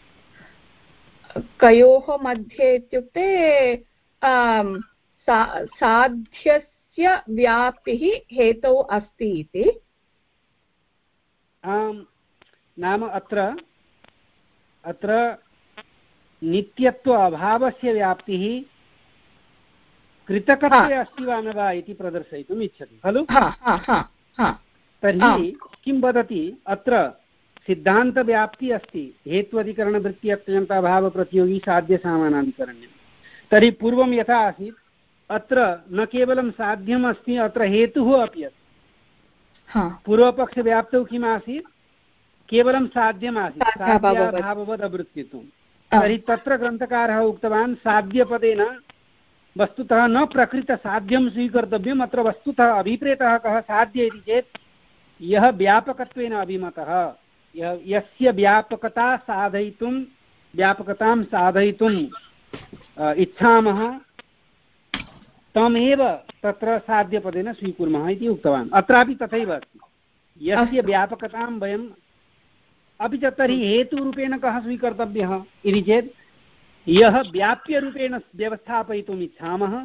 कयोः मध्ये इत्युक्ते साध्यस्य व्याप्तिः हेतौ अस्ति इति। नाम अत्र अत्र नित्यत्व अभावस्य व्याप्तिः कृतकत्वे अस्ति वा न वा इति प्रदर्शयितुम् इच्छति खलु? तर्हि किं वदति? अत्र सिद्धान्तव्याप्तिः अस्ति हेत्वधिकरणवृत्ति अत्यन्ताभावप्रतियोगी साध्यसामानाधिकरण्यं। तर्हि पूर्वं यथा आसीत् अत्र न केवलं साध्यम् अस्ति, अत्र हेतुः अपि अस्ति। पूर्वपक्षव्याप्तौ किम् आसीत्? केवलं साध्यम् आसीत्, साध्याभाववद् अवृत्तित्वं। तर्हि तत्र ग्रन्थकारः उक्तवान् साध्यपदेन वस्तुतः न प्रकृतसाध्यं स्वीकर्तव्यम्, अत्र वस्तुतः अभिप्रेतः कः साध्य इति चेत् यः व्यापकत्वेन अभिमतः, यस्य व्यापकता साधयितुं व्यापकतां साधयितुम् इच्छामः तमेव तत्र साध्यपदेन स्वीकुर्मः इति उक्तवान्। अत्रापि तथैव अस्ति, यस्य व्यापकतां वयम्, अपि च तर्हि हेतुरूपेण कः स्वीकर्तव्यः इति चेत् यः व्याप्यरूपेण व्यवस्थापयितुम् इच्छामः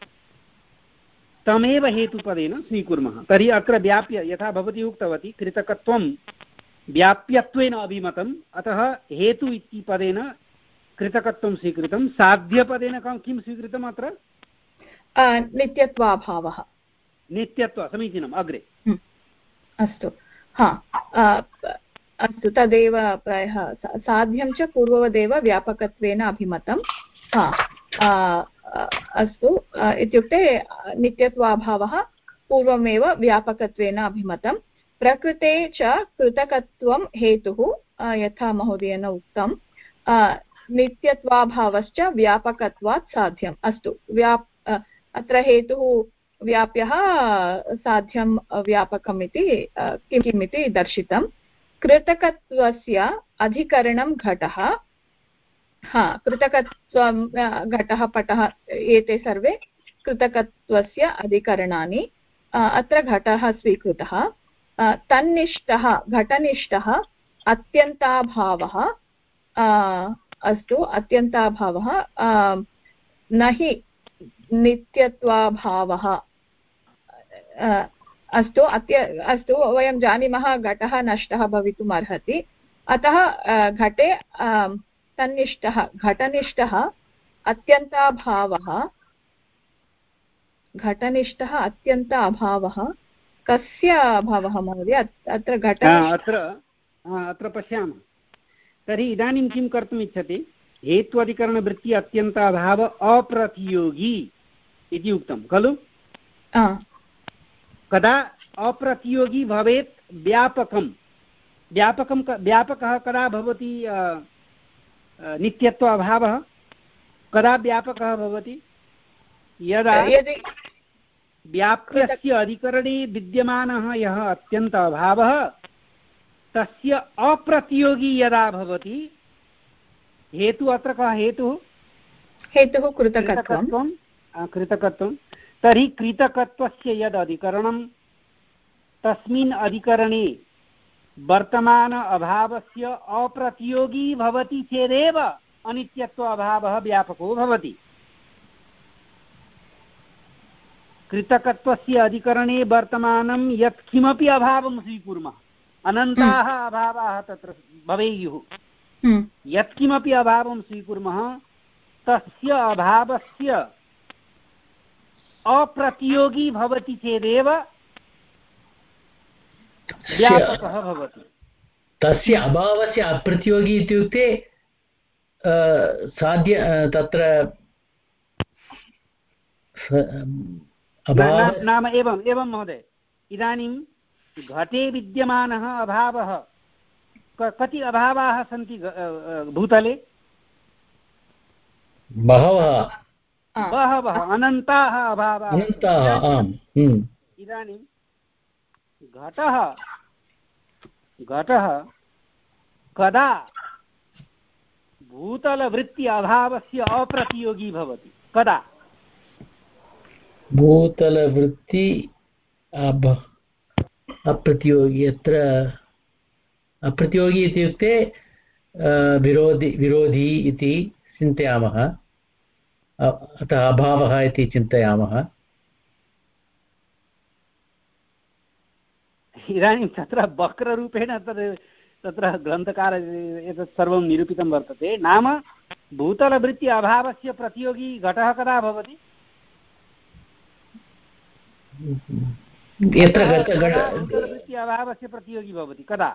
तमेव हेतुपदेन स्वीकुर्मः। तर्हि अत्र व्याप्य, यथा भवती उक्तवती, कृतकत्वं व्याप्यत्वेन अभिमतम्, अतः हेतु इति पदेन कृतकत्वं स्वीकृतं। साध्यपदेन किं स्वीकृतम् अत्र? नित्यत्वाभावः। नित्यत्व, समीचीनम्। अग्रे अस्तु, हा अस्तु, तदेव प्रायः साध्यं च पूर्ववदेव व्यापकत्वेन अभिमतं। हा अस्तु, इत्युक्ते नित्यत्वाभावः पूर्वमेव व्यापकत्वेन अभिमतं। प्रकृते च कृतकत्वं हेतुः, यथा महोदयेन उक्तं, नित्यत्वाभावश्च व्यापकत्वात् साध्यम्। अस्तु, व्याप् अत्र हेतुः व्याप्यः, साध्यं व्यापकम् इति किं किम् इति दर्शितं। कृतकत्वस्य अधिकरणं घटः, हा कृतकत्वं घटः पटः एते सर्वे कृतकत्वस्य अधिकरणानि। अत्र घटः स्वीकृतः। तन्निष्ठः घटनिष्ठः अत्यन्ताभावः। अस्तु, अत्यन्ताभावः न हि नित्यत्वाभावः। अस्तु, अत्य अस्तु वयं जानीमः घटः नष्टः भवितुम् अर्हति, अतः घटे तन्निष्ठः घटनिष्ठः अत्यन्ताभावः। घटनिष्ठः अत्यन्त अभावः कस्य अभावः महोदय? अत्र घट अत्र अत्र पश्यामः। तर्हि इदानीं किं कर्तुम् इच्छति? हेत्वधिकरणवृत्ति अत्यन्त अभाव अप्रतियोगी इति उक्तं खलु? कदा अप्रतियोगी भवेत्? व्यापकं व्यापकं व्यापकः कदा भवति? नित्यत्व अभावः कदा व्यापकः भवति? यदा व्याप्यस्य अधिकरणे विद्यमानः यः अत्यन्त अभावः तस्य अप्रतियोगी यदा भवति। हेतु अत्र कः हेतुः? हेतुः कृतकत्वं। कृतकत्वं। तर्हि कृतकत्वस्य यद् अधिकरणं तस्मिन् अधिकरणे वर्तमान अभावस्य अप्रतियोगी भवति चेदेव अनित्यत्व अभावः व्यापको भवति। कृतकत्वस्य अधिकरणे वर्तमानं यत् किमपि अभावं स्वीकुर्मः, अनन्ताः अभावाः तत्र भवेयुः, यत्किमपि अभावं स्वीकुर्मः तस्य अभावस्य अप्रतियोगी भवति चेदेव व्यापकः भवति। तस्य अभावस्य अप्रतियोगी इत्युक्ते साध्य तत्र नाम एवम् एवं महोदय, इदानीं घटे विद्यमानः अभावः, कति अभावाः सन्ति भूतले? बहवः बहवः अनन्ताः अभावाः। इदानीं घटः घटः कदा भूतलवृत्ति अभावस्य अप्रतियोगी भवति? कदा? भूतलवृत्ति अप्रतियोगी, अत्र अप्रतियोगी इत्युक्ते विरोधि विरोधी इति चिन्तयामः, अतः अभावः इति चिन्तयामः। इदानीं तत्र वक्ररूपेण तद् तत्र ग्रन्थकारः एतत् सर्वं निरूपितं वर्तते। नाम भूतलवृत्ति अभावस्य प्रतियोगी घटः कदा भवति? यत्र भूतलवृत्ति अभावस्य प्रतियोगी भवति कदा?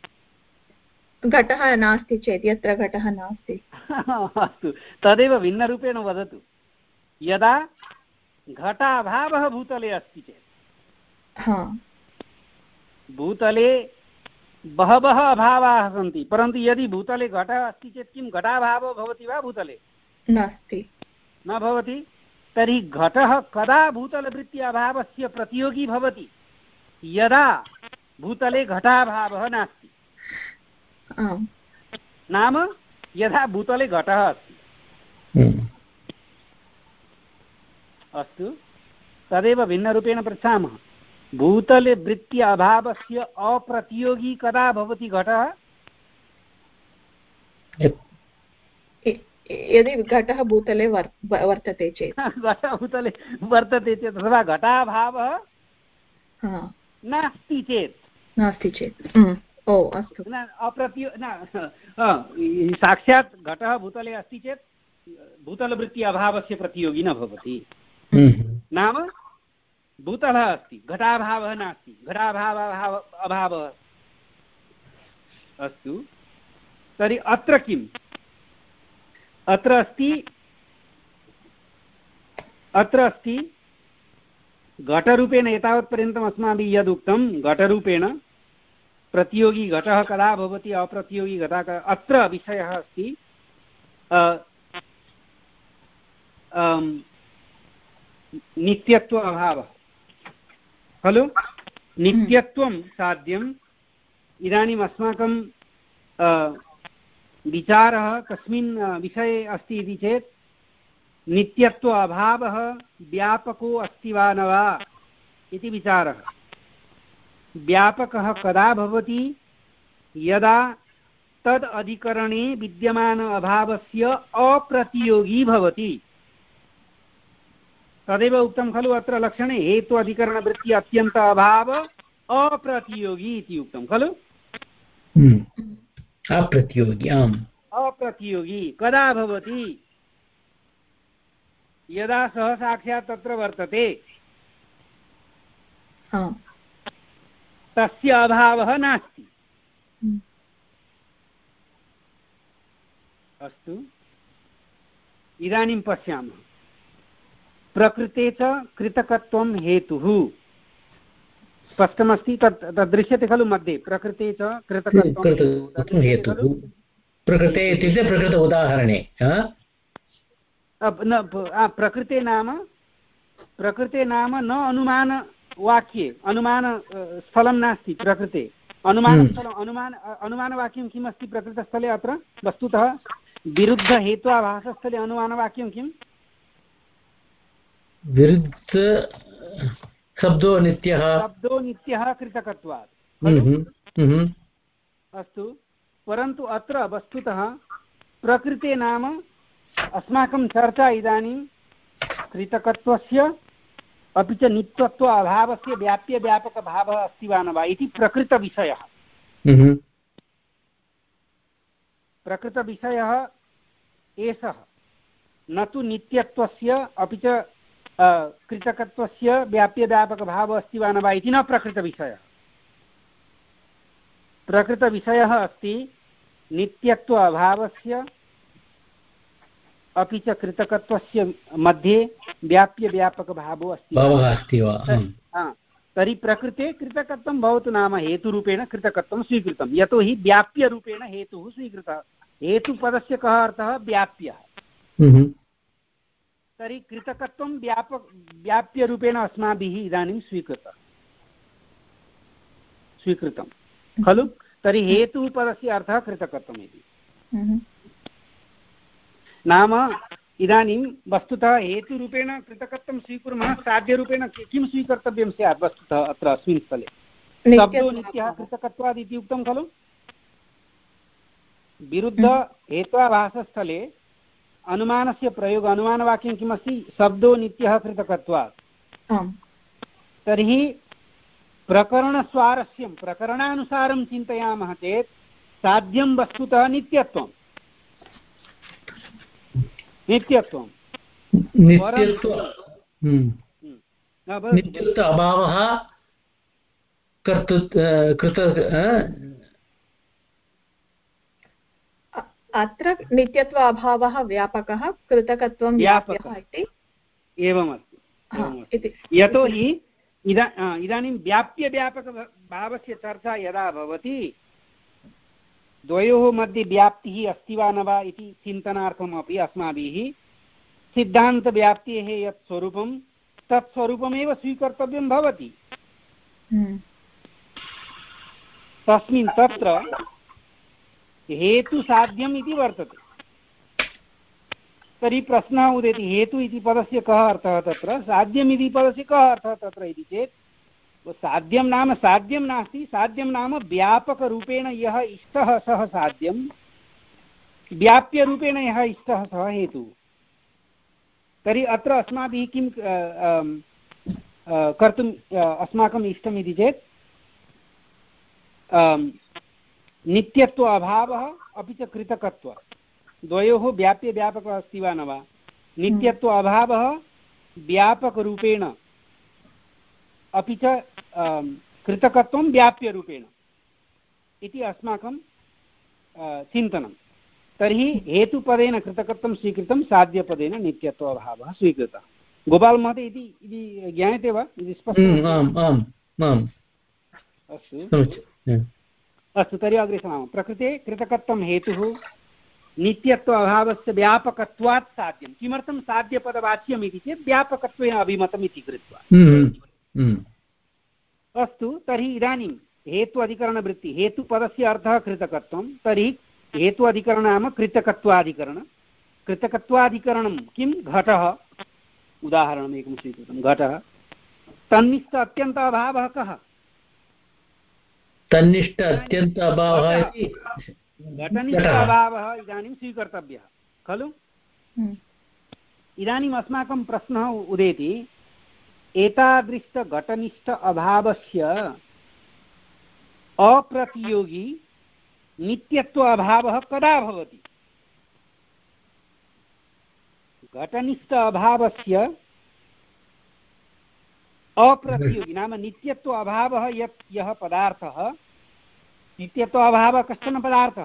घटः नास्ति चेत्, यत्र घटः नास्ति। अस्तु, तदेव भिन्नरूपेण वदतु। यदा घटाभावः भूतले अस्ति चेत्, भूतले बहवः अभावाः सन्ति, परन्तु यदि भूतले घटः अस्ति चेत् किं घटाभावो भवति वा भूतले? नास्ति, न भवति। तर्हि घटः कदा भूतलवृत्ति अभावस्य प्रतियोगी भवति? यदा भूतले घटाभावः नास्ति, नाम यदा भूतले घटः अस्ति। अस्तु, तदेव भिन्नरूपेण पृच्छामः। भूतले वृत्ति अभावस्य अप्रतियोगी कदा भवति घटः? यदि घटः भूतले वर्तते चेत् घटः भूतले वर्तते चेत् अथवा घटाभावः नास्ति चेत् नास्ति चेत् ओ अस्तु, न अप्रतियो न साक्षात् घटः भूतले अस्ति चेत् भूतलवृत्ति अभावस्य प्रतियोगी न भवति। नाम भूतलः अस्ति, घटाभावः नास्ति, घटाभावः अभावः। अस्तु, तर्हि अत्र किम्? अत्र अस्ति अत्र अस्ति घटरूपेण एतावत्पर्यन्तम् अस्माभिः यदुक्तं, घटरूपेण प्रतियोगी घटः कदा भवति, अप्रतियोगी घटः कदा। अत्र विषयः अस्ति नित्यत्व अभावः खलु। नित्यत्वं साध्यम्। इदानीम् अस्माकं विचारः कस्मिन् विषये अस्ति इति चेत् नित्यत्व अभावः व्यापको अस्ति वा न वा इति विचारः। व्यापकः कदा भवति? यदा तद् अधिकरणे विद्यमान अभावस्य अप्रतियोगी भवति। तदेव उक्तं खलु अत्र लक्षणे, हेतु अधिकरणवृत्ति अत्यन्त अभाव अप्रतियोगी इति उक्तं खलु। अप्रतियोगी, आम्। अप्रतियोगी कदा भवति? यदा सः साक्षात् तत्र वर्तते, तस्य अभावः नास्ति। अस्तु, इदानीं पश्यामः। प्रकृते च कृतकत्वं हेतुः स्पष्टमस्ति। तत् तद्दृश्यते खलु मध्ये। प्रकृते च कृतकत्वं हेतुः। प्रकृते इत्युक्ते प्रकृत उदाहरणे प्रकृते नाम प्रकृते नाम न अनुमानवाक्ये। अनुमान स्थलं नास्ति प्रकृते। अनुमानस्थलम् अनुमान अनुमानवाक्यं किम् अस्ति प्रकृतस्थले? अत्र वस्तुतः विरुद्धहेत्वाभासस्थले अनुमानवाक्यं किम्? विरुद्ध शब्दो नित्यः शब्दो नित्यः कृतकत्वात्। अस्तु, परन्तु अत्र वस्तुतः प्रकृते नाम अस्माकं चर्चा इदानीं कृतकत्वस्य अपि च नित्यत्व अभावस्य व्याप्य व्यापकभावः अस्ति वा न वा इति प्रकृतविषयः। प्रकृतविषयः एषः, न तु नित्यत्वस्य अपि च कृतकत्वस्य व्याप्य व्यापकभावः अस्ति वा न वा इति न प्रकृतविषयः। प्रकृतविषयः अस्ति नित्यत्व अभावस्य अपि च कृतकत्वस्य मध्ये व्याप्य व्यापकभावो अस्ति वा। तर्हि प्रकृते कृतकत्वं भवतु, नाम हेतुरूपेण कृतकत्वं स्वीकृतं। यतोहि व्याप्यरूपेण हेतुः स्वीकृतः। हेतुपदस्य कः अर्थः? व्याप्यः। तर्हि कृतकत्वं व्यापक व्याप्यरूपेण अस्माभिः इदानीं स्वीकृतः स्वीकृतं खलु। तर्हि हेतुः पदस्य अर्थः कृतकत्वम् इति। नाम इदानीं वस्तुतः हेतुरूपेण कृतकत्वं स्वीकुर्मः, साध्यरूपेण किं स्वीकर्तव्यं स्यात्? वस्तुतः अत्र अस्मिन् स्थले शब्दो नित्यः कृतकत्वात् इति उक्तं खलु। विरुद्ध हेत्वाभासस्थले अनुमानस्य प्रयोग, अनुमानवाक्यं किमस्ति? शब्दो नित्यः कृतकत्वात्। तर्हि प्रकरणस्वारस्यं प्रकरणानुसारं चिन्तयामः चेत् साध्यं वस्तुतः नित्यत्वं नित्यत्वं नित्यत्व अभावः कर्तृ कृत। अत्र नित्यत्व अभावः व्यापकः, कृतकत्वं व्यापकः इति एवमस्ति। यतोहि इदा इदानीं व्याप्य व्यापकभावस्य चर्चा यदा भवति द्वयोः मध्ये व्याप्तिः अस्ति वा न वा इति चिन्तनार्थमपि अस्माभिः सिद्धान्तव्याप्तेः यत् स्वरूपं तत् स्वरूपमेव स्वीकर्तव्यं भवति। तस्मिन् तत्र हेतुसाध्यम् इति वर्तते। तर्हि प्रश्नः उदेति हेतु इति पदस्य कः अर्थः तत्र, साध्यम् इति पदस्य कः अर्थः तत्र इति चेत् साध्यं नाम साध्यं नास्ति, साध्यं नाम व्यापकरूपेण यः इष्टः सः साध्यं, व्याप्यरूपेण यः इष्टः सः हेतुः। तर्हि अत्र अस्माभिः किं कर्तुम् अस्माकम् इष्टम् इति चेत् नित्यत्व अभावः अपि च कृतकत्व द्वयोः व्याप्य व्यापकः अस्ति वा न वा, नित्यत्व अभावः व्यापकरूपेण अपि च कृतकत्वं व्याप्यरूपेण इति अस्माकं चिन्तनं। तर्हि हेतुपदेन कृतकत्वं स्वीकृतं, साध्यपदेन नित्यत्व अभावः स्वीकृतः। गोपाल महोदय इति ज्ञायते वा, इति स्पष्टम्? अस्तु अस्तु तर्हि अग्रे सरामः। प्रकृते कृतकत्वं हेतुः, नित्यत्व अभावस्य व्यापकत्वात् साध्यं। किमर्थं साध्यपदवाच्यम् इति चेत् व्यापकत्वेन अभिमतम् इति कृत्वा। अस्तु तर्हि इदानीं हेतु अधिकरणवृत्ति, हेतुपदस्य अर्थः कृतकत्वं, तर्हि हेतु अधिकरण नाम कृतकत्वाधिकरण। कृतकत्वाधिकरणं किं, घटः, उदाहरणम् एकं स्वीकृतं, घटः। तन्निष्ठ अत्यन्त अभावः कः, तन्निष्ठ अत्यन्त अभावः, घटनिष्ठ अभावः इदानीं स्वीकर्तव्यः खलु। इदानीम् अस्माकं प्रश्नः उदेति, एतादृशघटनिष्ठ अभावस्य अप्रतियोगी नित्यत्व अभावः कदा भवति? घटनिष्ठ अभावस्य अप्रतियोगी नाम नित्यत्व अभावः यत् यः पदार्थः, नित्यत्व अभावः कश्चन पदार्थः,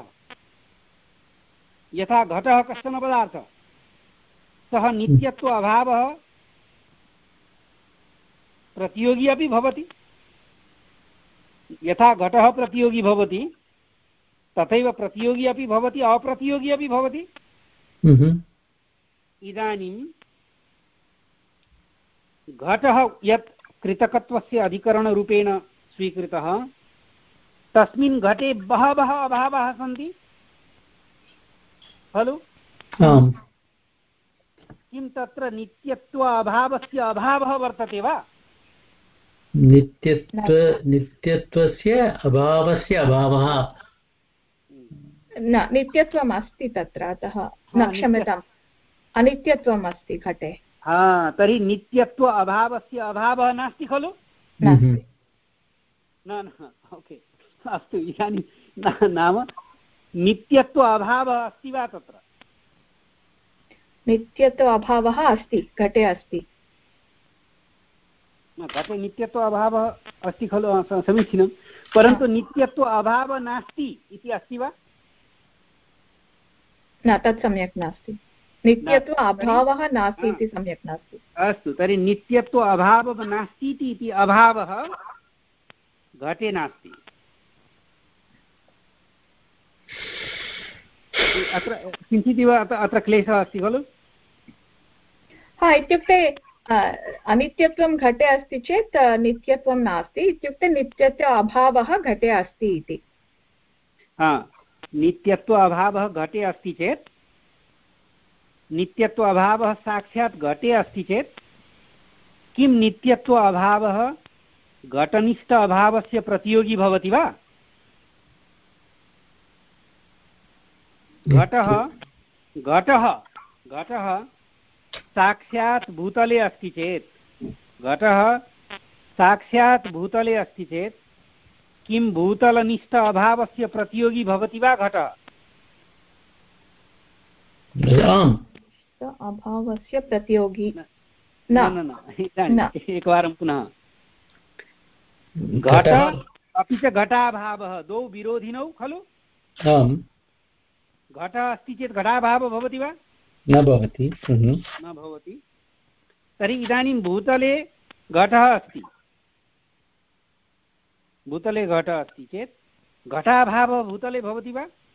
यथा घटः कश्चन पदार्थः, सः नित्यत्व अभावः प्रतियोगी अपि भवति। यथा घटः प्रतियोगी भवति तथैव प्रतियोगी अपि भवति, अप्रतियोगी अपि भवति। इदानीं घटः यत् कृतकत्वस्य अधिकरणरूपेण स्वीकृतः, तस्मिन् घटे बहवः अभावाः सन्ति खलु। किं तत्र नित्यत्व अभावस्य अभावः वर्तते वा? नित्यत्व नित्यत्वस्य अभावस्य अभावः न, नित्यत्वम् अस्ति तत्र, अतः न, क्षम्यताम्, अनित्यत्वम् अस्ति घटे। हा, तर्हि नित्यत्व अभावस्य अभावः नास्ति खलु। नास्ति। न न ओके अस्तु। इदानीं नाम नित्यत्व अभावः अस्ति वा तत्र? नित्यत्व अभावः अस्ति, घटे अस्ति। घटे नित्यत्व अभावः अस्ति खलु, समीचीनं। परन्तु नित्यत्व अभावः नास्ति इति अस्ति वा? न, तत् सम्यक् नास्ति। नित्यत्व अभावः नास्ति इति सम्यक् नास्ति। अस्तु, तर्हि नित्यत्व अभावः नास्ति इति अभावः घटे नास्ति। अत्र किञ्चिदिव अत्र क्लेशः अस्ति खलु। हा, इत्युक्ते अनित्यत्वं घटे अस्ति चेत् नित्यत्वं नास्ति, इत्युक्ते नित्यत्व अभावः घटे अस्ति इति। हा, नित्यत्व अभावः घटे अस्ति चेत्, नित्यत्व अभावः साक्षात् घटे अस्ति चेत् किं नित्यत्व अभावः घटनिष्ठ अभावस्य प्रतियोगी भवति वा? घटः घटः घटः साक्षात् भूतले अस्ति चेत्, घटः साक्षात् भूतले अस्ति चेत् किं भूतलनिष्ठ अभावस्य प्रतियोगी भवति वा घटः? अभावस्य प्रतियोगी न न न एकवारं पुनः। घट अपि च घटाभावः द्वौ विरोधिनौ खलु। घटः अस्ति चेत् घटाभावः भवति वा? न भवति। न भवति। तर्हि इदानीं भूतले घटः अस्ति, भूतले घटः अस्ति चेत् घटाभावः भूतले भवति वा?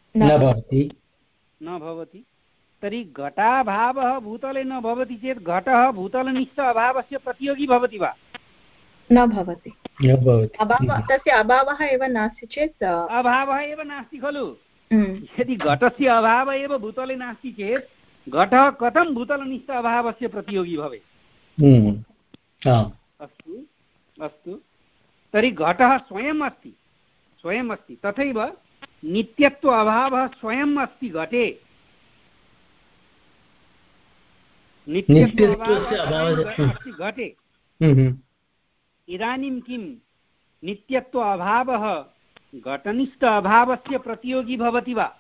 न भवति न भवति। तर्हि घटाभावः भूतले न भवति चेत् घटः भूतलनिष्ठ अभावस्य प्रतियोगी भवति वा? न भवति। अभावः तस्य अभावः एव नास्ति चेत् अभावः एव नास्ति खलु। यदि घटस्य अभावः एव भूतले नास्ति चेत् घटः कथं भूतलनिष्ठ अभावस्य प्रतियोगी भवेत्? अस्तु अस्तु तर्हि घटः स्वयम् अस्ति स्वयम् अस्ति तथैव नित्यत्व अभावः स्वयम् अस्ति घटे। नित्यत्वस्य अभावः अस्ति घटे। इदानीं किं नित्यत्व अभावः घटनिष्ठ अभावस्य प्रतियोगी भवति वा?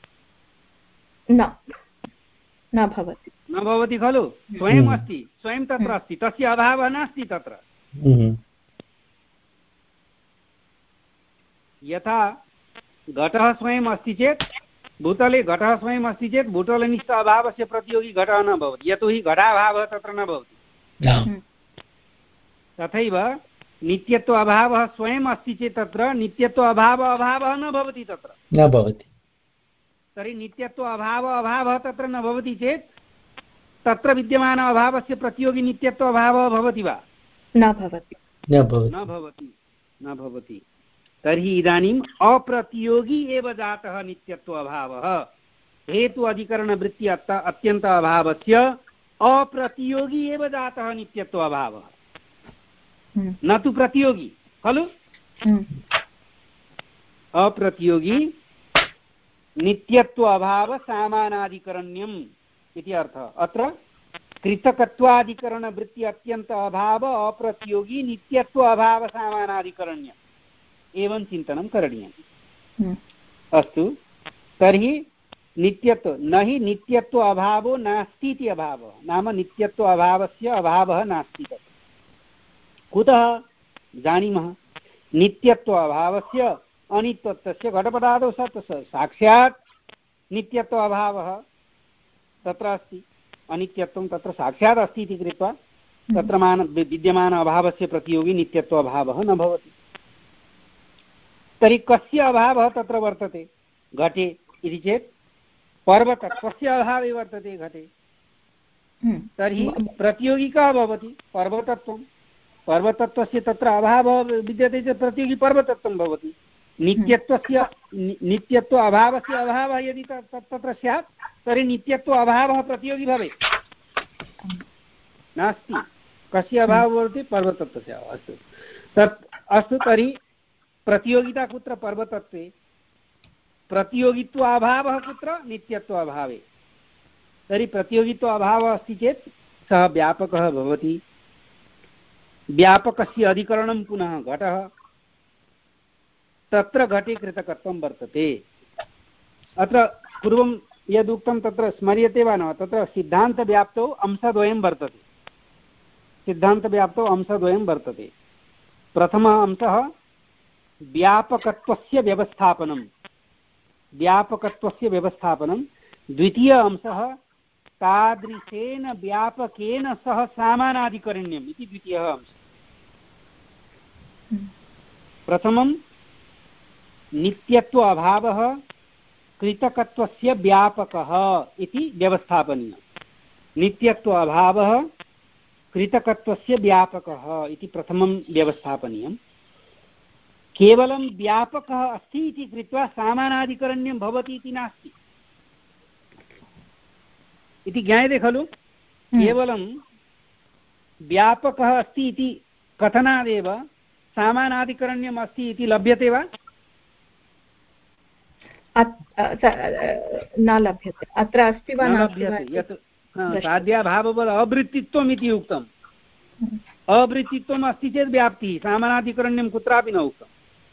न न भवति। न भवति खलु। स्वयम् अस्ति स्वयं तत्र अस्ति तस्य अभावः नास्ति तत्र। यथा घटः स्वयम् अस्ति चेत् भूतले घटः स्वयम् अस्ति चेत् भूतलनिष्ठ अभावस्य प्रतियोगी घटः न भवति यतोहि घटाभावः तत्र न भवति। तथैव नित्यत्व अभावः स्वयम् अस्ति चेत् तत्र नित्यत्व अभाव अभावः न भवति तत्र न भवति। तर्हि नित्यत्व अभाव अभावः तत्र न भवति चेत् तत्र विद्यमान अभावस्य प्रतियोगी नित्यत्व अभावः भवति वा? न भवति। न भवति न भवति। तर्हि इदानीम् अप्रतियोगी एव जातः नित्यत्व अभावः। हेतु अधिकरणवृत्ति अत्यन्त अभावस्य अप्रतियोगी एव जातः नित्यत्व अभावः न तु प्रतियोगी खलु। अप्रतियोगी नित्यत्व अभाव सामानाधिकरण्यम् इति अर्थः। अत्र कृतकत्वाधिकरणवृत्ति अत्यन्त अभाव अप्रतियोगी नित्यत्व अभाव सामानाधिकरण्यम् एवं चिन्तनं करणीयम्। अस्तु तर्हि नित्यत्व न हि नित्यत्व अभावो नास्ति इति अभावः नाम नित्यत्व अभावस्य अभावः नास्ति तत्। कुतः जानीमः? नित्यत्व अभावस्य अनित्यत्वस्य घटपटादौ सत् साक्षात् नित्यत्व अभावः तत्र अस्ति अनित्यत्वं तत्र साक्षात् अस्ति इति कृत्वा तत्र मान विद्यमान अभावस्य प्रतियोगी नित्यत्व अभावः न भवति। तर्हि कस्य अभावः तत्र वर्तते घटे इति चेत् पर्वतत्वस्य अभावे वर्तते घटे। तर्हि प्रतियोगी कः भवति? पर्वतत्वं। पर्वतत्वस्य तत्र अभावः विद्यते चेत् प्रतियोगी पर्वतत्वं भवति। नित्यत्वस्य नित्यत्व अभावस्य अभावः यदि तत्र स्यात् तर्हि नित्यत्व अभावः प्रतियोगी भवेत् नास्ति। कस्य अभावः भवति? पर्वतत्वस्य। अस्तु तत् अस्तु तर्हि प्रतियोगिता कुत्र? पर्वतत्वे। प्रतियोगित्व अभावः कुत्र? नित्यत्व अभावे। तर्हि प्रतियोगित्व अभावः अस्ति चेत् सः व्यापकः भवति। व्यापकस्य अधिकरणं पुनः घटः। तत्र घटे कृतकत्वं वर्तते। अत्र पूर्वं यदुक्तं तत्र स्मर्यते वा न? तत्र सिद्धान्तव्याप्तौ अंशद्वयं वर्तते। सिद्धान्तव्याप्तौ अंशद्वयं वर्तते। प्रथमः अंशः व्यापकत्वस्य व्यवस्थापनं व्यापकत्वस्य व्यवस्थापनं। द्वितीय अंशः तादृशेन व्यापकेन सह सामानाधिकरण्यम् इति द्वितीयः अंशः। प्रथमं नित्यत्व अभावः कृतकत्वस्य व्यापकः इति व्यवस्थापनीयः। नित्यत्व अभावः कृतकत्वस्य व्यापकः इति प्रथमं व्यवस्थापनीयम्। केवलं व्यापकः अस्ति इति कृत्वा सामानाधिकरण्यं भवति इति नास्ति इति ज्ञायते खलु। केवलं व्यापकः अस्ति इति कथनादेव सामानाधिकरण्यम् अस्ति इति लभ्यते वा? न लभ्यते। अत्र अस्ति वा? न लभ्यते। यत् साध्याभावबल अवृत्तित्वम् इति उक्तम्। अवृत्तित्वम् अस्ति चेत् व्याप्तिः। सामानाधिकरण्यं कुत्रापि न उक्तम्।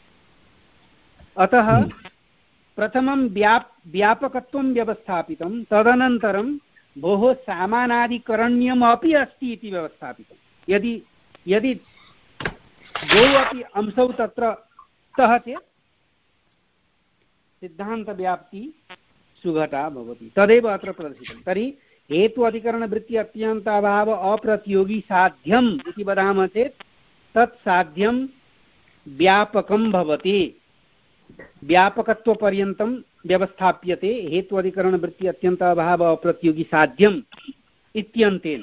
अतः प्रथमं व्याप व्यापकत्वं व्यवस्थापितं तदनन्तरं भोः सामानाधिकरण्यम् अपि अस्ति इति व्यवस्थापितं। यदि यदि द्वौ अपि अंशौ तत्र स्तः चेत् सिद्धान्तव्याप्ति सुघटा भवति। तदेव अत्र प्रदर्शितं। तर्हि हेतु अधिकरणवृत्ति अत्यन्ताभाव अप्रतियोगी साध्यम् इति वदामः चेत् तत् साध्यं व्यापकं भवति। व्यापकत्वपर्यन्तं व्यवस्थाप्यते हेत्वधिकरणवृत्ति अत्यन्त अभाव अप्रतियोगी साध्यम् इत्यन्तेन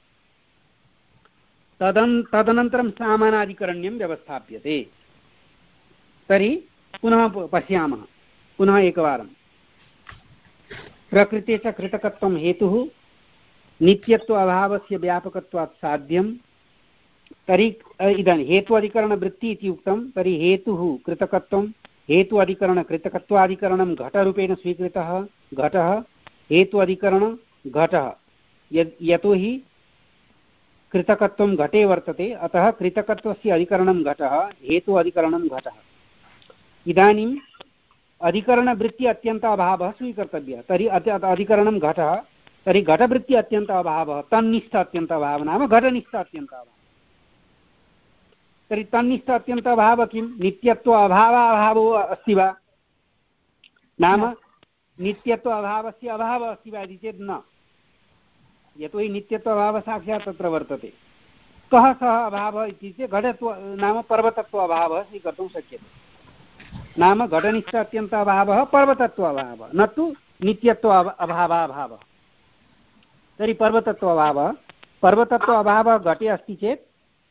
तदन् तदनन्तरं सामानाधिकरण्यं व्यवस्थाप्यते। तर्हि पुनः पश्यामः पुनः एकवारं प्रकृते च कृतकत्वं हेतुः नित्यत्व अभावस्य व्यापकत्वात् साध्यं। तर्हि इदानीं हेतु अधिकरणवृत्ति इति उक्तं। तर्हि हेतुः कृतकत्वं हेतु अधिकरण कृतकत्वाधिकरणं घटरूपेण स्वीकृतः घटः हेतु अधिकरण घटः यतो हि कृतकत्वं घटे वर्तते अतः कृतकत्वस्य अधिकरणं घटः हेतु अधिकरणं घटः। इदानीम् अधिकरणवृत्ति अत्यन्त अभावः स्वीकर्तव्यः। तर्हि अधिकरणं घटः तर्हि घटवृत्ति अत्यन्त अभावः तन्निष्ठ अत्यन्त अभावः नाम घटनिष्ठ अत्यन्त अभावः। तर्हि तन्निष्ठ अत्यन्त अभावः किं नित्यत्व अभावाभावो अस्ति वा नाम नित्यत्व अभावस्य अभावः अस्ति वा इति चेत् न। यतोहि नित्यत्व अभावः साक्षात् तत्र वर्तते। कः सः अभावः इति चेत् घटत्व नाम पर्वतत्व अभावः स्वीकर्तुं शक्यते। नाम घटनिष्ठ अत्यन्त अभावः पर्वतत्व अभावः न तु नित्यत्व अभावाभावः। तर्हि पर्वतत्व अभावः पर्वतत्व अभावः घटे अस्ति चेत्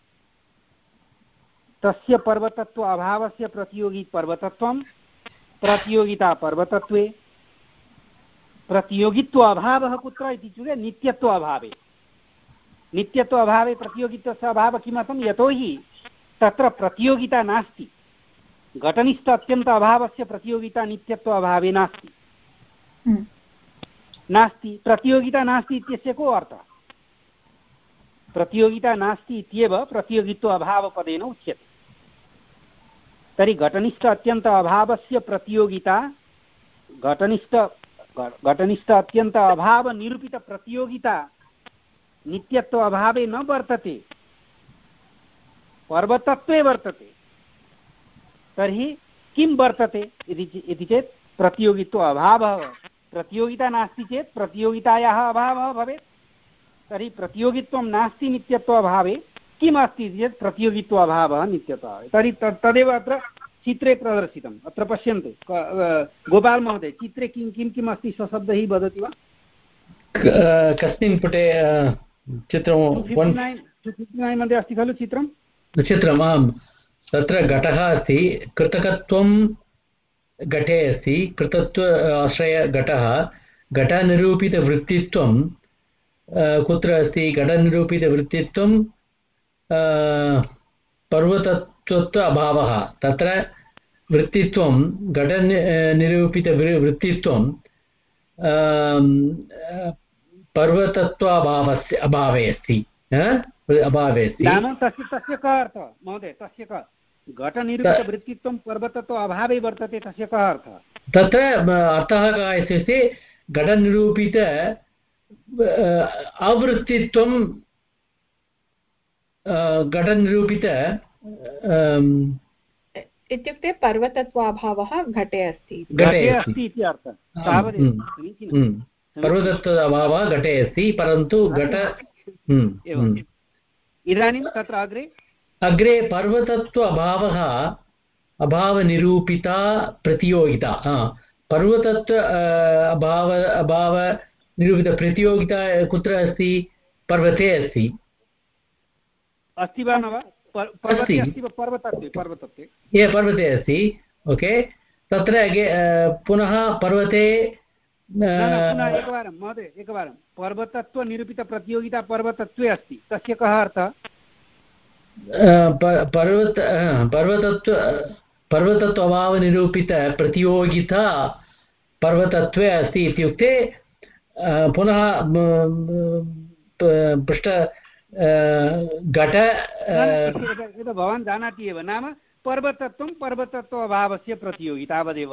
तस्य पर्वतत्व अभावस्य प्रतियोगी पर्वतत्वं प्रतियोगिता पर्वतत्वे प्रतियोगित्व अभावः कुत्र इति चेत् नित्यत्व अभावे। नित्यत्व अभावे प्रतियोगित्वस्य अभावः किमर्थं यतोहि तत्र प्रतियोगिता नास्ति। घटनिष्ठ अत्यन्त अभावस्य प्रतियोगिता नित्यत्व अभावे नास्ति नास्ति प्रतियोगिता नास्ति इत्यस्य को अर्थः प्रतियोगिता नास्ति इत्येव प्रतियोगित्व अभावपदेन उच्यते। तर्हि घटनिष्ठ अत्यन्त अभावस्य प्रतियोगिता घटनिष्ठ घटनिष्ठ अत्यन्त अभाव निरूपित प्रतियोगिता नित्यत्व अभावे न वर्तते पर्वतत्वे वर्तते। तर्हि किं वर्तते इति चेत् प्रतियोगित्व अभावः। प्रतियोगिता नास्ति चेत् प्रतियोगितायाः अभावः भवेत्। तर्हि प्रतियोगित्वं नास्ति नित्यत्व अभावे किम् अस्ति इति चेत् प्रतियोगित्व अभावः नित्यत्व अभावे। तर्हि तदेव अत्र चित्रे प्रदर्शितम्। अत्र पश्यन्तु गोपाल महोदय चित्रे किं किं किम् अस्ति स्वशब्दैः वदति वा? कस्मिन् पुटे चित्रं फिफ्टिनैन् मध्ये अस्ति खलु चित्रं चित्रम् आम् तत्र घटः अस्ति कृतकत्वं घटे अस्ति कृतत्व आश्रय घटः घटनिरूपितवृत्तित्वं कुत्र अस्ति घटनिरूपितवृत्तित्वं पर्वतत्व अभावः तत्र वृत्तित्वं घटनिरूपितवृत्तित्वं पर्वतत्व अभावस्य अभावे अस्ति अभावे अस्ति नाम तस्य तस्य कः अर्थः महोदय तस्य कः घटनिरूपितवृत्तित्वं पर्वतत्व अभावे वर्तते तस्य कः अर्थः तत्र अर्थः कः इत्युक्ते घटनिरूपित अवृत्तित्वं घटनिरूपित इत्युक्ते पर्वतत्वाभावः घटे अस्ति घटे अस्ति इति अर्थः तावदेव पर्वतत्व अभावः घटे अस्ति परन्तु घट इदानीं तत्र अग्रे अग्रे पर्वतत्व अभावः अभावनिरूपिता प्रतियोगिता पर्वतत्व अभाव अभावनिरूपितप्रतियोगिता कुत्र अस्ति पर्वते अस्ति अस्ति वा न वा पर्वते अस्ति पर्वतत्वे पर्वतत्वे ये पर्वते अस्ति ओके तत्र पुनः पर्वते पुनः एकवारं महोदय एकवारं पर्वतत्वनिरूपितप्रतियोगिता पर्वतत्वे अस्ति तस्य कः अर्थः पर्वत पर्वतत्व पर्वतत्व अभावनिरूपितप्रतियोगिता पर्वतत्वे अस्ति इत्युक्ते पुनः पृष्ठ घट भवान् जानाति एव नाम पर्वतत्वं पर्वतत्व अभावस्य प्रतियोगी तावदेव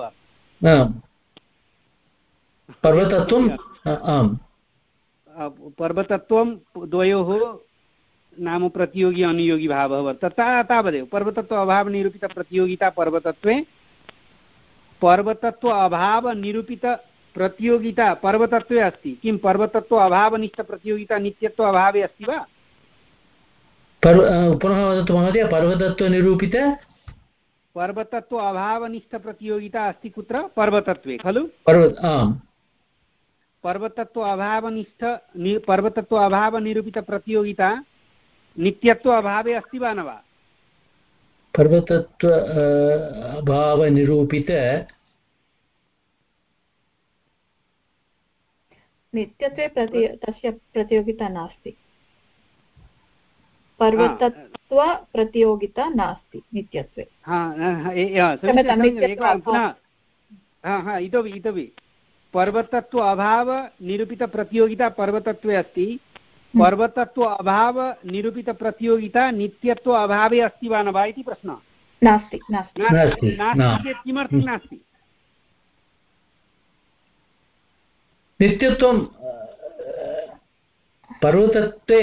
पर्वतत्वम् आम् पर्वतत्वं द्वयोः नाम प्रतियोगी अनुयोगी भावः वर्तते तावदेव पर्वतत्व अभावनिरूपितप्रतियोगिता पर्वतत्वे पर्वतत्व अभावनिरूपितप्रतियोगिता पर्वतत्वे अस्ति किं पर्वतत्व अभावनिष्ठप्रतियोगिता नित्यत्व अभावे अस्ति वा पुनः वदतु महोदय पर्वतत्वनिरूपित पर्वतत्व अभावनिष्ठप्रतियोगिता अस्ति कुत्र पर्वतत्वे खलु पर्वतत्व अभावनिष्ठ पर्वतत्व अभावनिरूपितप्रतियोगिता नित्यत्व अभावे अस्ति वा न वा पर्वतत्व अभावनिरूपित नित्यत्वे प्रति तस्य प्रतियोगिता नास्ति पर्वतत्व प्रतियोगिता नास्ति नित्यत्वे इतोपि इतोपि पर्वतत्व अभाव निरूपित प्रतियोगिता पर्वतत्वे अस्ति पर्वतत्व अभाव निरूपित प्रतियोगिता नित्यत्व अभावे अस्ति वा न वा इति प्रश्नः नास्ति नास्ति नास्ति चेत् किमर्थं नास्ति नित्यत्वं पर्वतत्वे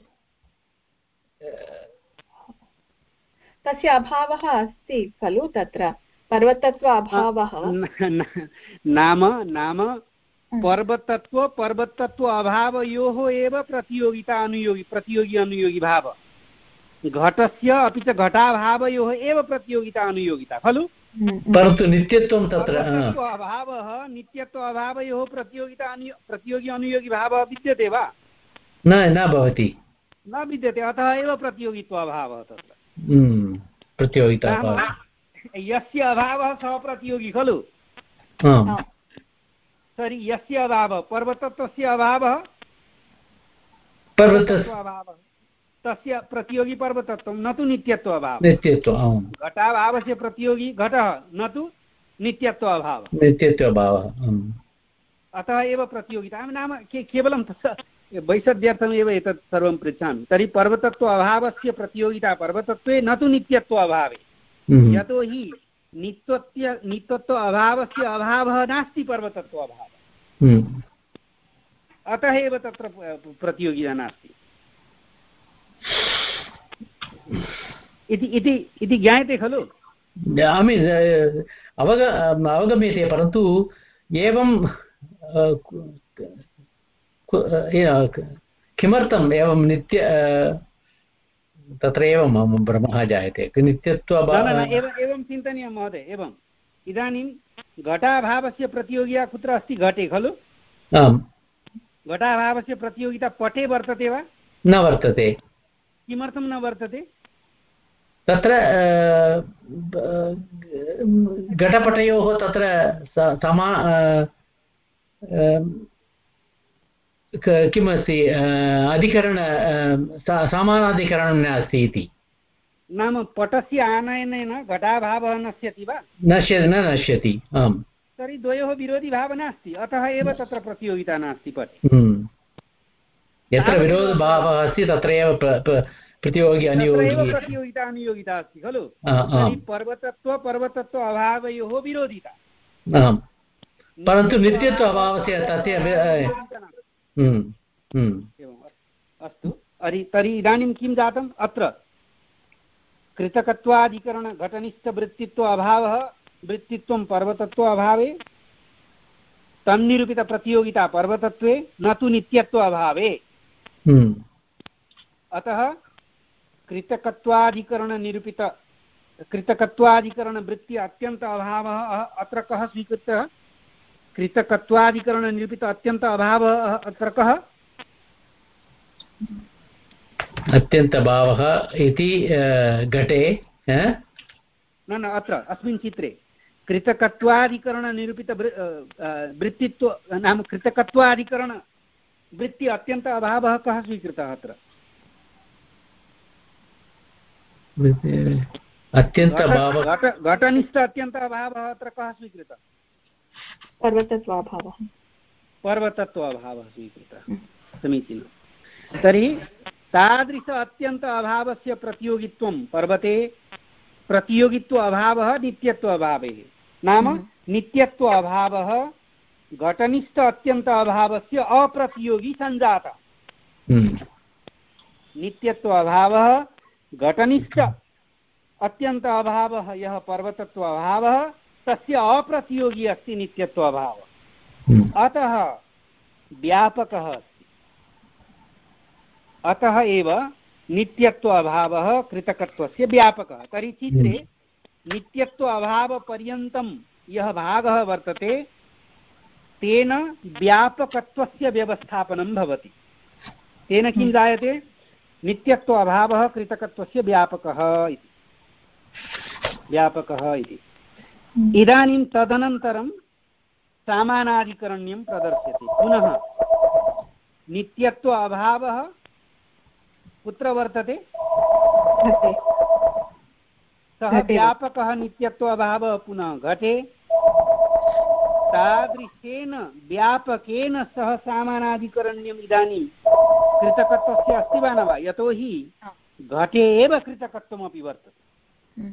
तस्य अभावः अस्ति खलु तत्र पर्वतत्व अभावः नाम नाम पर्वतत्व पर्वतत्व अभावयोः एव प्रतियोगिता अनुयोगी प्रतियोगी अनुयोगी भाव घटस्य अपि च घटाभावयोः एव प्रतियोगिता अनुयोगिता खलु परन्तु नित्यत्वं तत्र अभावः नित्यत्व अभावयोः प्रतियोगिता प्रतियोगी अनुयोगी भावः विद्यते वा न न भवति न विद्यते अतः एव प्रतियोगित्व अभावः तत्र प्रतियोगिता यस्य अभावः सः प्रतियोगी खलु तर्हि यस्य अभावः पर्वतत्वस्य अभावः पर्वतत्व अभावः तस्य प्रतियोगी पर्वतत्वं न तु नित्यत्व अभावः नित्यत्वं घटाभावस्य प्रतियोगी घटः न तु नित्यत्व अभावः नित्यत्व अभावः अतः एव प्रतियोगिता नाम केवलं वैषद्यर्थमेव एतत् सर्वं पृच्छामि तर्हि पर्वतत्व अभावस्य प्रतियोगिता पर्वतत्वे न तु नित्यत्व अभावे यतोहि नित्यत्व नित्यत्व अभावस्य अभावः नास्ति पर्वतत्व अभावः अतः एव तत्र प्रतियोगिता नास्ति इति इति इति ज्ञायते खलु अवग अवगम्यते परन्तु एवं किमर्थम् एवं नित्य तत्र एव मम भ्रमः जायते नित्यत्व एवं चिन्तनीयं महोदय एवम् इदानीं घटाभावस्य प्रतियोगिता कुत्र अस्ति घटे खलु आम् घटाभावस्य प्रतियोगिता पटे वर्तते वा न वर्तते किमर्थं न वर्तते तत्र घटपटयोः तत्र समा किमस्ति अधिकरण समानाधिकरणं नास्ति इति नाम पटस्य आनयनेन घटाभावः नश्यति वा नश्यति न नश्यति आम् तर्हि द्वयोः विरोधी भावः नास्ति अतः एव तत्र प्रतियोगिता नास्ति पटे यत्र विरोधभावः अस्ति तत्र एव प्रतियोगी अनुयोगी प्रतियोगिता अनुयोगिता अस्ति खलु तर्हि पर्वतत्व पर्वतत्व अभावयोः विरोधिता परन्तु नित्यत्व अभावस्य तस्य अस्तु तर्हि इदानीं किं जातम् अत्र कृतकत्वाधिकरण घटनिष्ठवृत्तित्व अभावः वृत्तित्वं पर्वतत्व अभावे तन्निरूपितप्रतियोगिता पर्वतत्वे न तु नित्यत्व अभावे अतः कृतकत्वाधिकरणनिरूपित कृतकत्वाधिकरणवृत्ति अत्यन्त अभावः अत्र कः स्वीकृतः कृतकत्वाधिकरणनिरूपित अत्यन्त अभावः अत्र कः अत्यन्तभावः इति घटे न न अत्र अस्मिन् चित्रे कृतकत्वाधिकरणनिरूपित वृत्तित्व नाम कृतकत्वाधिकरणवृत्ति अत्यन्त अभावः कः स्वीकृतः अत्र अत्यन्तभावः घटनिष्ठ अत्यन्त अभावः अत्र कः स्वीकृतः पर्वतत्वाभावः पर्वतत्वाभावः स्वीकृतः समीचीनं तर्हि तादृश अत्यन्त अभावस्य प्रतियोगित्वं पर्वते प्रतियोगित्व अभावः नित्यत्व अभावे नाम नित्यत्व अभावः घटनिष्ठ अत्यन्त अभावस्य अप्रतियोगी सञ्जातः नित्यत्व अभावः घटनिष्ठ अत्यन्त अभावः यः पर्वतत्व अभावः तस्य अप्रतियोगी अस्ति नित्यत्व अभावः अतः व्यापकः अस्ति अतः एव नित्यत्व अभावः कृतकत्वस्य व्यापकः तर्हि चित्रे नित्यत्व अभावपर्यन्तं यः भागः वर्तते तेन व्यापकत्वस्य व्यवस्थापनं भवति। तेन किं जायते? नित्यत्व अभावः कृतकत्वस्य व्यापकः इति व्यापकः इति। इदानीं तदनन्तरं सामानाधिकरण्यं प्रदर्श्यते। पुनः नित्यत्व अभावः कुत्र वर्तते? सः व्यापकः नित्यत्व अभावः पुनः घटे। तादृशेन व्यापकेन सह सामानाधिकरण्यम् इदानीं कृतकत्वस्य अस्ति वा न वा? यतोहि घटे एव कृतकत्वमपि वर्तते।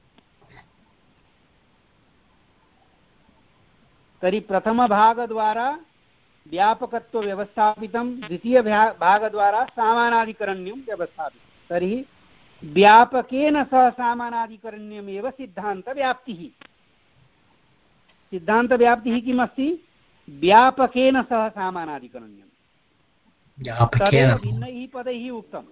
तर्हि प्रथमभागद्वारा व्यापकत्व व्यवस्थापितं, द्वितीय भागद्वारा सामानाधिकरण्यं व्यवस्थापितं। तर्हि व्यापकेन सह सामानाधिकरण्यमेव सिद्धान्तव्याप्तिः। सिद्धान्तव्याप्तिः किमस्ति? व्यापकेन सह सामानाधिकरण्यं। तदेव भिन्नैः पदैः उक्तम्।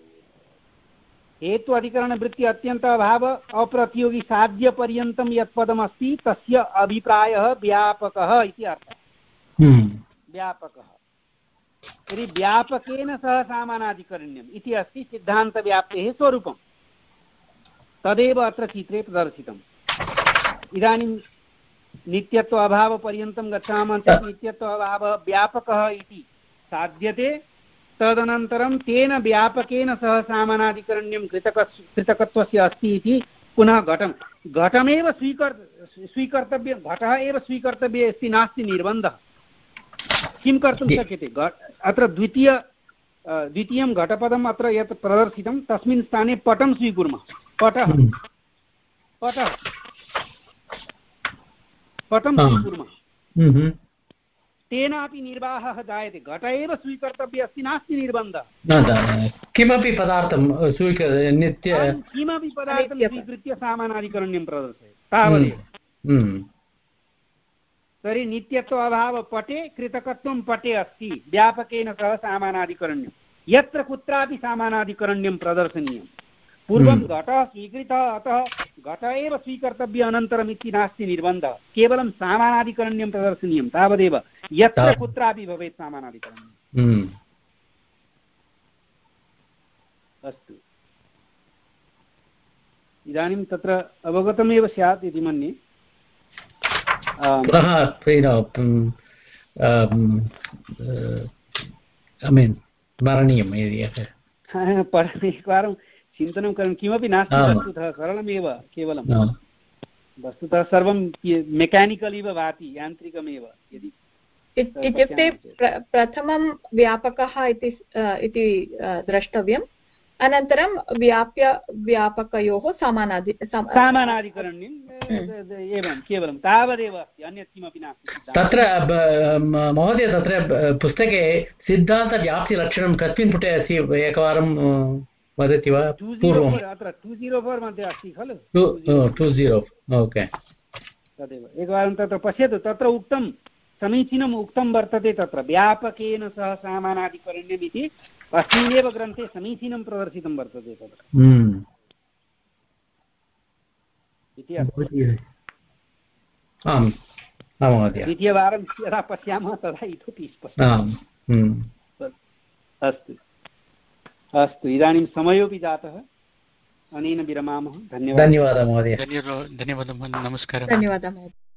हेतु अधिकरणवृत्ति अत्यन्त अभाव अप्रतियोगी साध्यपर्यन्तं यत् पदमस्ति तस्य अभिप्रायः व्यापकः इति अर्थः। व्यापकः। तर्हि व्यापकेन सह सामानाधिकरण्यम् इति अस्ति सिद्धान्तव्याप्तेः स्वरूपं। तदेव अत्र चित्रे प्रदर्शितम्। इदानीं नित्यत्व अभावपर्यन्तं गच्छामः चेत् नित्यत्व अभावः व्यापकः इति साध्यते। तदनन्तरं तेन व्यापकेन सह सामानाधिकरण्यं कृतक कृतकत्वस्य अस्ति इति पुनः घटं घटमेव स्वीकर् स्वीकर्तव्यं घटः एव स्वीकर्तव्यः अस्ति, नास्ति निर्बन्धः। किं कर्तुं शक्यते? अत्र द्वितीय द्वितीयं घटपदम् अत्र यत् प्रदर्शितं तस्मिन् स्थाने पटं स्वीकुर्मः। पटः पटः पटं स्वीकुर्मः। तेनापि निर्वाहः जायते। घट एव स्वीकर्तव्यः अस्ति, नास्ति निर्बन्धः। किमपि पदार्थं स्वीकृत्य नित्य किमपि पदार्थं स्वीकृत्य सामानाधिकरण्यं प्रदर्शयति तावदेव। तर्हि नित्यत्व अभाव पटे कृतकत्वं पटे अस्ति व्यापकेन सह सामानाधिकरण्यं। यत्र कुत्रापि सामानाधिकरण्यं प्रदर्शनीयं। पूर्वं घटः स्वीकृतः, अतः घट एव स्वीकर्तव्य अनन्तरम् इति नास्ति निर्बन्धः। केवलं सामानाधिकरण्यं प्रदर्शनीयं तावदेव। यत्र कुत्रापि भवेत् सामानाधिकरण्यम्। अस्तु, इदानीं तत्र अवगतमेव स्यात् इति मन्ये। एकवारं चिन्तनं करणं किमपि नास्ति। वस्तुतः सरलमेव, केवलं वस्तुतः सर्वं मेकानिकल् इव भाति, यान्त्रिकमेव। यदि इत्युक्ते प्रथमं व्यापकः इति द्रष्टव्यम्, अनन्तरं व्याप्य व्यापकयोः समानादि सामानाधिकरण्यम् एवं केवलं तावदेव अस्ति, अन्यत् किमपि नास्ति। तत्र महोदय तत्र पुस्तके सिद्धान्तव्याप्तिलक्षणं कस्मिन् पुटे अस्ति एकवारं वदति वा? पूर्वम् अत्र टु जीरो फोर् मध्ये अस्ति खलु? टु जीरो ओके, तदेव एकवारं तत्र पश्यतु। तत्र उक्तं समीचीनम् उक्तं वर्तते। तत्र व्यापकेन सह सामानाधिकरण्यम् इति अस्मिन्नेव ग्रन्थे समीचीनं प्रदर्शितं वर्तते तत्र इति द्वितीयवारं यदा पश्यामः तदा इतोपि स्पष्टम्। अस्तु अस्तु, इदानीं समयोपि जातः, अनेन विरमामः। धन्यवादः। धन्यवादः महोदय। धन्यवादः, नमस्कारः। धन्यवादः।